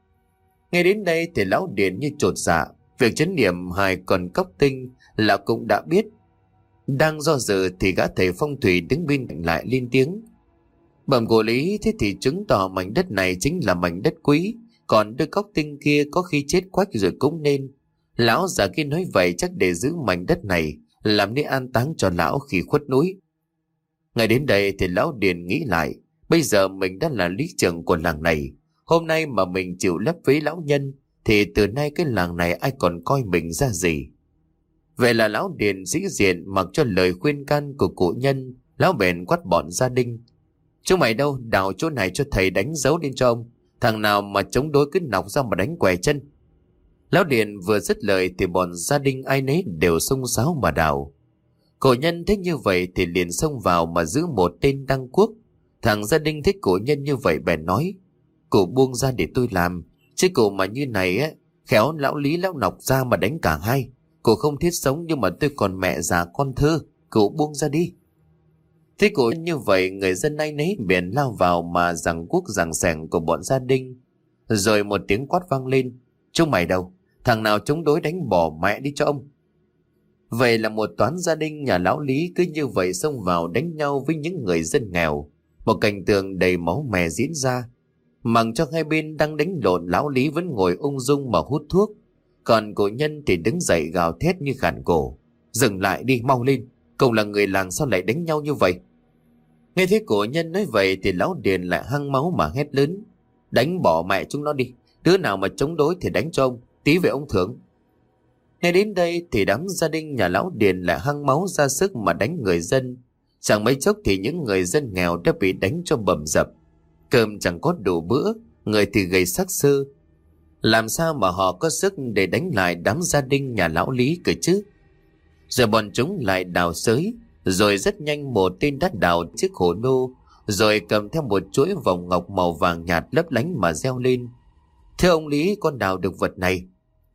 Nghe đến đây thì lão Điền như chột dạ. Việc trấn điểm hai con cóc tinh là cũng đã biết. Đang do dự thì gã thầy phong thủy đứng bên cạnh lại lên tiếng: bẩm cổ Lý, thế thì chứng tỏ mảnh đất này chính là mảnh đất quý, còn đứa cóc tinh kia có khi chết quách rồi cũng nên. Lão già kia nói vậy chắc để giữ mảnh đất này làm nơi an táng cho lão khi khuất núi. Ngay đến đây thì lão Điền nghĩ lại, bây giờ mình đã là lý trưởng của làng này, hôm nay mà mình chịu lấp với lão nhân thì từ nay cái làng này ai còn coi mình ra gì. Vậy là lão Điền dĩ diện mặc cho lời khuyên can của cụ nhân. Lão bèn quát bọn gia đình: chúng mày đâu, đào chỗ này cho thầy đánh dấu lên cho ông. Thằng nào mà chống đối cứ nọc ra mà đánh què chân. Lão Điền vừa dứt lời thì bọn gia đình ai nấy đều xông xáo mà đào. Cổ nhân thấy như vậy thì liền xông vào mà giữ một tên đăng quốc. Thằng gia đình thích cổ nhân như vậy bèn nói: cụ buông ra để tôi làm, chứ cụ mà như này á, khéo lão Lý lão nọc ra mà đánh cả hai. Cụ không thiết sống nhưng mà tôi còn mẹ già con thơ, cụ buông ra đi. Thế cụ như vậy, người dân ai nấy bèn lao vào mà giằng cuốc giằng xẻng của bọn gia đình. Rồi một tiếng quát vang lên: chúng mày đâu, thằng nào chống đối đánh bỏ mẹ đi cho ông. Vậy là một toán gia đình nhà lão Lý cứ như vậy xông vào đánh nhau với những người dân nghèo. Một cảnh tượng đầy máu me diễn ra. Mặc cho hai bên đang đánh lộn, lão Lý vẫn ngồi ung dung mà hút thuốc, còn cổ nhân thì đứng dậy gào thét như khản cổ: dừng lại đi, mau lên, cậu là người làng sao lại đánh nhau như vậy. Nghe thấy cổ nhân nói vậy thì lão Điền lại hăng máu mà hét lớn: đánh bỏ mẹ chúng nó đi, đứa nào mà chống đối thì đánh cho ông, tí về ông thưởng. Nghe đến đây thì đám gia đình nhà lão Điền lại hăng máu ra sức mà đánh người dân. Chẳng mấy chốc thì những người dân nghèo đã bị đánh cho bầm dập. Cơm chẳng có đủ bữa, người thì gầy xác xơ. Làm sao mà họ có sức để đánh lại đám gia đình nhà lão Lý cơ chứ. Rồi bọn chúng lại đào xới. Rồi rất nhanh một tên đã đào chiếc hồ lô, rồi cầm theo một chuỗi vòng ngọc màu vàng nhạt lấp lánh mà reo lên: thưa ông Lý, con đào được vật này.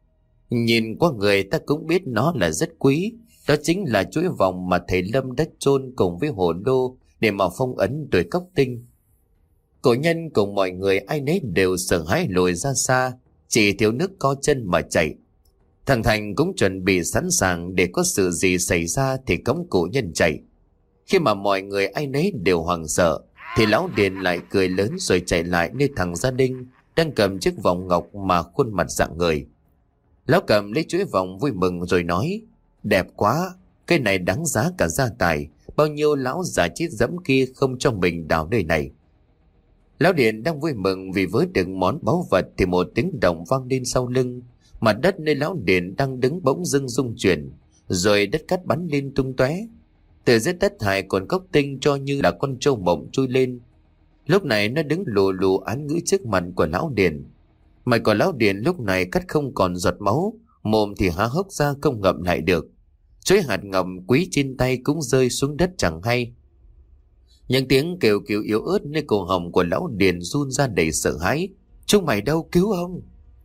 Nhìn qua người ta cũng biết nó là rất quý. Đó chính là chuỗi vòng mà thầy Lâm đã chôn cùng với hồ lô để mà phong ấn tuổi cóc tinh. Cổ nhân cùng mọi người ai nấy đều sợ hãi lùi ra xa, chỉ thiếu nước co chân mà chạy. Thằng Thành cũng chuẩn bị sẵn sàng để có sự gì xảy ra thì cõng cổ nhân chạy. Khi mà mọi người ai nấy đều hoảng sợ thì lão Điền lại cười lớn rồi chạy lại nơi thằng gia đình đang cầm chiếc vòng ngọc mà khuôn mặt rạng người. Lão cầm lấy chuỗi vòng vui mừng rồi nói: đẹp quá, cái này đáng giá cả gia tài, bao nhiêu lão già chết dẫm kia không cho mình đào nơi này. Lão Điền đang vui mừng vì với được món báu vật thì một tiếng động vang lên sau lưng. Mặt đất nơi lão Điền đang đứng bỗng dưng rung chuyển, rồi đất cát bắn lên tung tóe. Từ dưới đất hai con cóc tinh cho như là con trâu mộng chui lên. Lúc này nó đứng lù lù án ngữ trước mặt của lão Điền. Mày của lão Điền lúc này cắt không còn giọt máu, mồm thì há hốc ra không ngậm lại được. Chuỗi hạt ngầm quý trên tay cũng rơi xuống đất chẳng hay. Những tiếng kêu cứu yếu ớt nơi cổ họng của lão Điền run ra đầy sợ hãi: chúng mày đâu, cứu ông.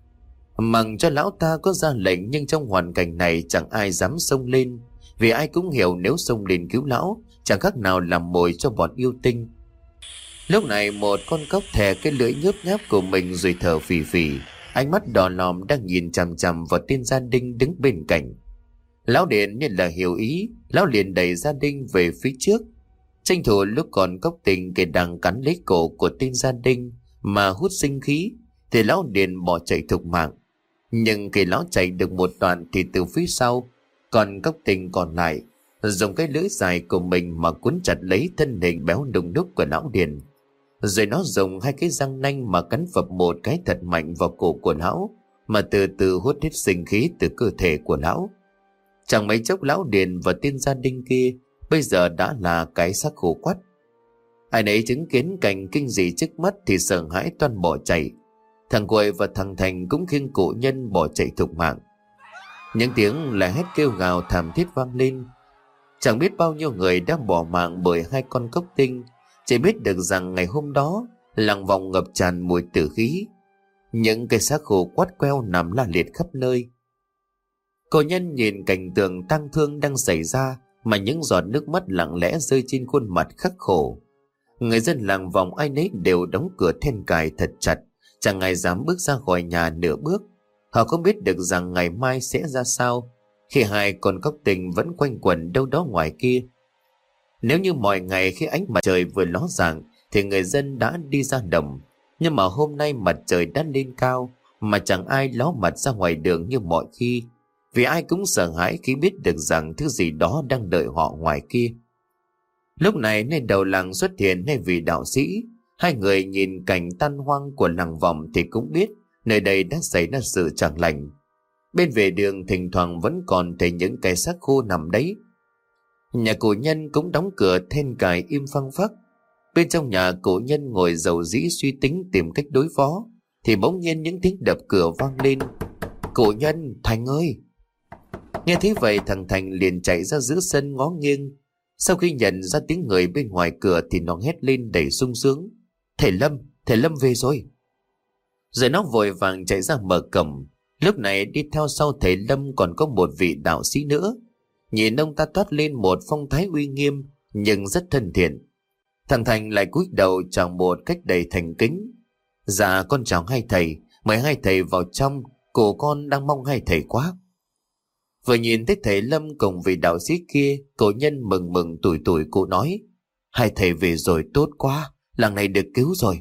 Mặc cho lão ta có ra lệnh nhưng trong hoàn cảnh này chẳng ai dám xông lên, vì ai cũng hiểu nếu xông lên cứu lão chẳng khác nào làm mồi cho bọn yêu tinh. Lúc này một con cóc thè cái lưỡi nhớp nháp của mình rồi thở phì phì, ánh mắt đỏ lòm đang nhìn chằm chằm vào tên gia đình đứng bên cạnh. Lão Điền như là hiểu ý, lão liền đẩy gia đình về phía trước, tranh thủ lúc còn cóc tình kể đang cắn lấy cổ của tên gia đình mà hút sinh khí thì lão Điền bỏ chạy thục mạng. Nhưng khi lão chạy được một đoạn thì từ phía sau, còn cốc tinh còn lại dùng cái lưỡi dài của mình mà cuốn chặt lấy thân hình béo đùng đúc của lão Điền. Rồi nó dùng hai cái răng nanh mà cắn phập một cái thật mạnh vào cổ của lão, mà từ từ hút hết sinh khí từ cơ thể của lão. Chẳng mấy chốc lão Điền và tên gia đình kia bây giờ đã là cái xác khô quắt. Ai nấy chứng kiến cảnh kinh dị trước mắt thì sợ hãi toan bỏ chạy. Thằng Quậy và thằng Thành cũng khiêng cụ Nhân bỏ chạy thục mạng. Những tiếng la hét kêu gào thảm thiết vang lên. Chẳng biết bao nhiêu người đã bỏ mạng bởi hai con cốc tinh. Chỉ biết được rằng ngày hôm đó làng Vọng ngập tràn mùi tử khí. Những cây xác khô quắt queo nằm la liệt khắp nơi. Cô Nhân nhìn cảnh tượng tang thương đang xảy ra mà những giọt nước mắt lặng lẽ rơi trên khuôn mặt khắc khổ. Người dân làng Vọng ai nấy đều đóng cửa then cài thật chặt, chẳng ai dám bước ra khỏi nhà nửa bước. Họ không biết được rằng ngày mai sẽ ra sao khi hai con cóc tinh vẫn quanh quẩn đâu đó ngoài kia. Nếu như mọi ngày khi ánh mặt trời vừa ló dạng thì người dân đã đi ra đồng, nhưng mà hôm nay mặt trời đã lên cao mà chẳng ai ló mặt ra ngoài đường như mọi khi, vì ai cũng sợ hãi khi biết được rằng thứ gì đó đang đợi họ ngoài kia. Lúc này nơi đầu làng xuất hiện hai vị đạo sĩ. Hai người nhìn cảnh tan hoang của làng Vọng thì cũng biết nơi đây đã xảy ra sự chẳng lành. Bên vệ đường thỉnh thoảng vẫn còn thấy những cái xác khô nằm đấy. Nhà cụ Nhân cũng đóng cửa then cài im phăng phắc. Bên trong nhà cụ Nhân ngồi dầu dĩ suy tính tìm cách đối phó thì bỗng nhiên những tiếng đập cửa vang lên. Cụ Nhân, Thành ơi! Nghe thấy vậy thằng Thành liền chạy ra giữa sân ngó nghiêng. Sau khi nhận ra tiếng người bên ngoài cửa thì nó hét lên đầy sung sướng. Thầy Lâm, thầy Lâm về rồi. Rồi nó vội vàng chạy ra mở cổng. Lúc này đi theo sau thầy Lâm còn có một vị đạo sĩ nữa. Nhìn ông ta toát lên một phong thái uy nghiêm nhưng rất thân thiện. Thằng Thành lại cúi đầu chào một cách đầy thành kính. Dạ con chào hai thầy, mời hai thầy vào trong, cổ con đang mong hai thầy quá. Vừa nhìn thấy thầy Lâm cùng vị đạo sĩ kia, cổ Nhân mừng mừng tủi tủi cụ nói: hai thầy về rồi tốt quá, làng này được cứu rồi.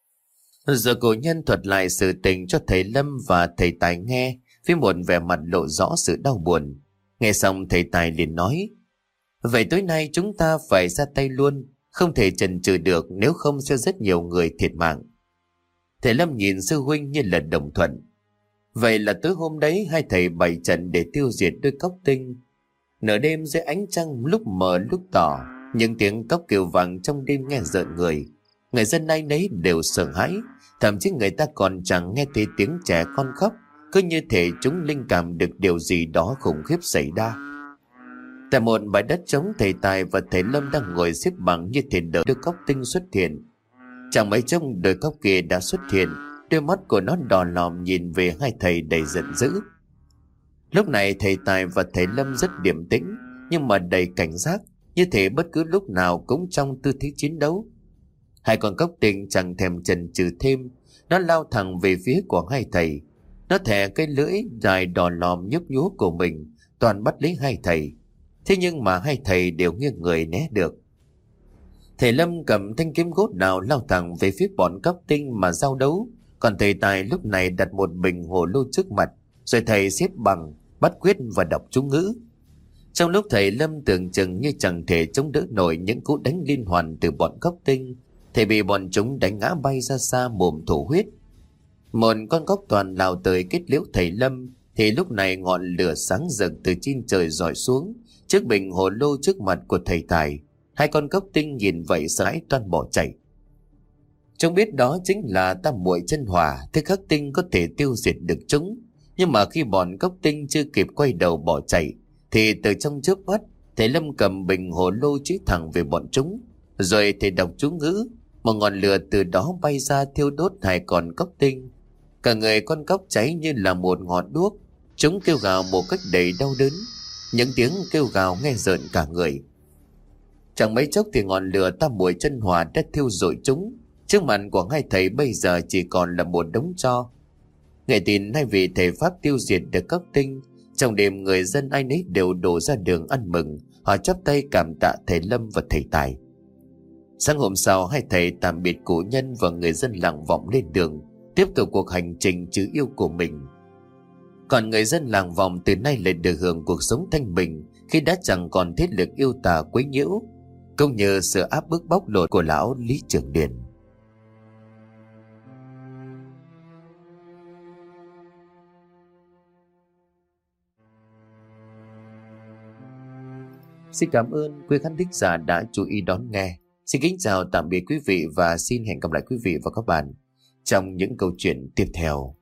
Giờ cổ Nhân thuật lại sự tình cho thầy Lâm và thầy Tài nghe với một vẻ mặt lộ rõ sự đau buồn. Nghe xong thầy Tài liền nói: vậy tối nay chúng ta phải ra tay luôn, không thể chần chừ được, nếu không sẽ rất nhiều người thiệt mạng. Thầy Lâm nhìn sư huynh như là đồng thuận. Vậy là tối hôm đấy hai thầy bày trận để tiêu diệt đôi cóc tinh. Nửa đêm dưới ánh trăng lúc mờ lúc tỏ, những tiếng cóc kêu vang trong đêm nghe rợn người. Người dân ai nấy đều sợ hãi, thậm chí người ta còn chẳng nghe thấy tiếng trẻ con khóc, cứ như thể chúng linh cảm được điều gì đó khủng khiếp xảy ra. Tại một bãi đất trống, thầy Tài và thầy Lâm đang ngồi xếp bằng như thể đợi đôi cóc tinh xuất hiện. Chẳng mấy chốc đôi cóc kia đã xuất hiện, đôi mắt của nó đỏ lòm nhìn về hai thầy đầy giận dữ. Lúc này thầy Tài và thầy Lâm rất điềm tĩnh nhưng mà đầy cảnh giác, như thể bất cứ lúc nào cũng trong tư thế chiến đấu. Hai con cóc tinh chẳng thèm chần chừ thêm, nó lao thẳng về phía của hai thầy. Nó thè cái lưỡi dài đỏ lòm nhấp nhúa của mình toàn bắt lấy hai thầy. Thế nhưng mà hai thầy đều nghiêng người né được. Thầy Lâm cầm thanh kiếm gốt đào lao thẳng về phía bọn cóc tinh mà giao đấu. Còn thầy Tài lúc này đặt một bình hồ lô trước mặt, rồi thầy xếp bằng, bắt quyết và đọc chú ngữ. Trong lúc thầy Lâm tưởng chừng như chẳng thể chống đỡ nổi những cú đánh liên hoàn từ bọn cóc tinh, thầy bị bọn chúng đánh ngã bay ra xa mồm thổ huyết. Một con cóc toàn lao tới kết liễu thầy Lâm, thì lúc này ngọn lửa sáng rực từ trên trời rọi xuống chiếc bình hồ lô trước mặt của thầy Tài. Hai con cóc tinh nhìn vậy sợ hãi toan bỏ chạy. Chúng biết đó chính là tam muội chân hỏa, thế khắc tinh có thể tiêu diệt được chúng. Nhưng mà khi bọn cóc tinh chưa kịp quay đầu bỏ chạy, thì từ trong chớp mắt, thầy Lâm cầm bình hồ lô chỉ thẳng về bọn chúng. Rồi thầy đọc chú ngữ, một ngọn lửa từ đó bay ra thiêu đốt hai con cóc tinh. Cả người con cóc cháy như là một ngọn đuốc. Chúng kêu gào một cách đầy đau đớn, những tiếng kêu gào nghe rợn cả người. Chẳng mấy chốc thì ngọn lửa tam muội chân hỏa đã thiêu rụi chúng. Trước mặt của hai thầy bây giờ chỉ còn là một đống tro. Nghe tin hai vị thầy pháp tiêu diệt được cóc tinh, trong đêm người dân ai nấy đều đổ ra đường ăn mừng. Họ chắp tay cảm tạ thầy Lâm và thầy Tài. Sáng hôm sau, hai thầy tạm biệt cụ Nhân và người dân làng Vọng lên đường, tiếp tục cuộc hành trình trừ yêu của mình. Còn người dân làng Vòng từ nay lại được hưởng cuộc sống thanh bình khi đã chẳng còn thế lực yêu tà quấy nhiễu, cũng như sự áp bức bóc lột của lão Lý Trường Điền. Xin cảm ơn quý khán thính giả đã chú ý đón nghe. Xin kính chào tạm biệt quý vị và xin hẹn gặp lại quý vị và các bạn trong những câu chuyện tiếp theo.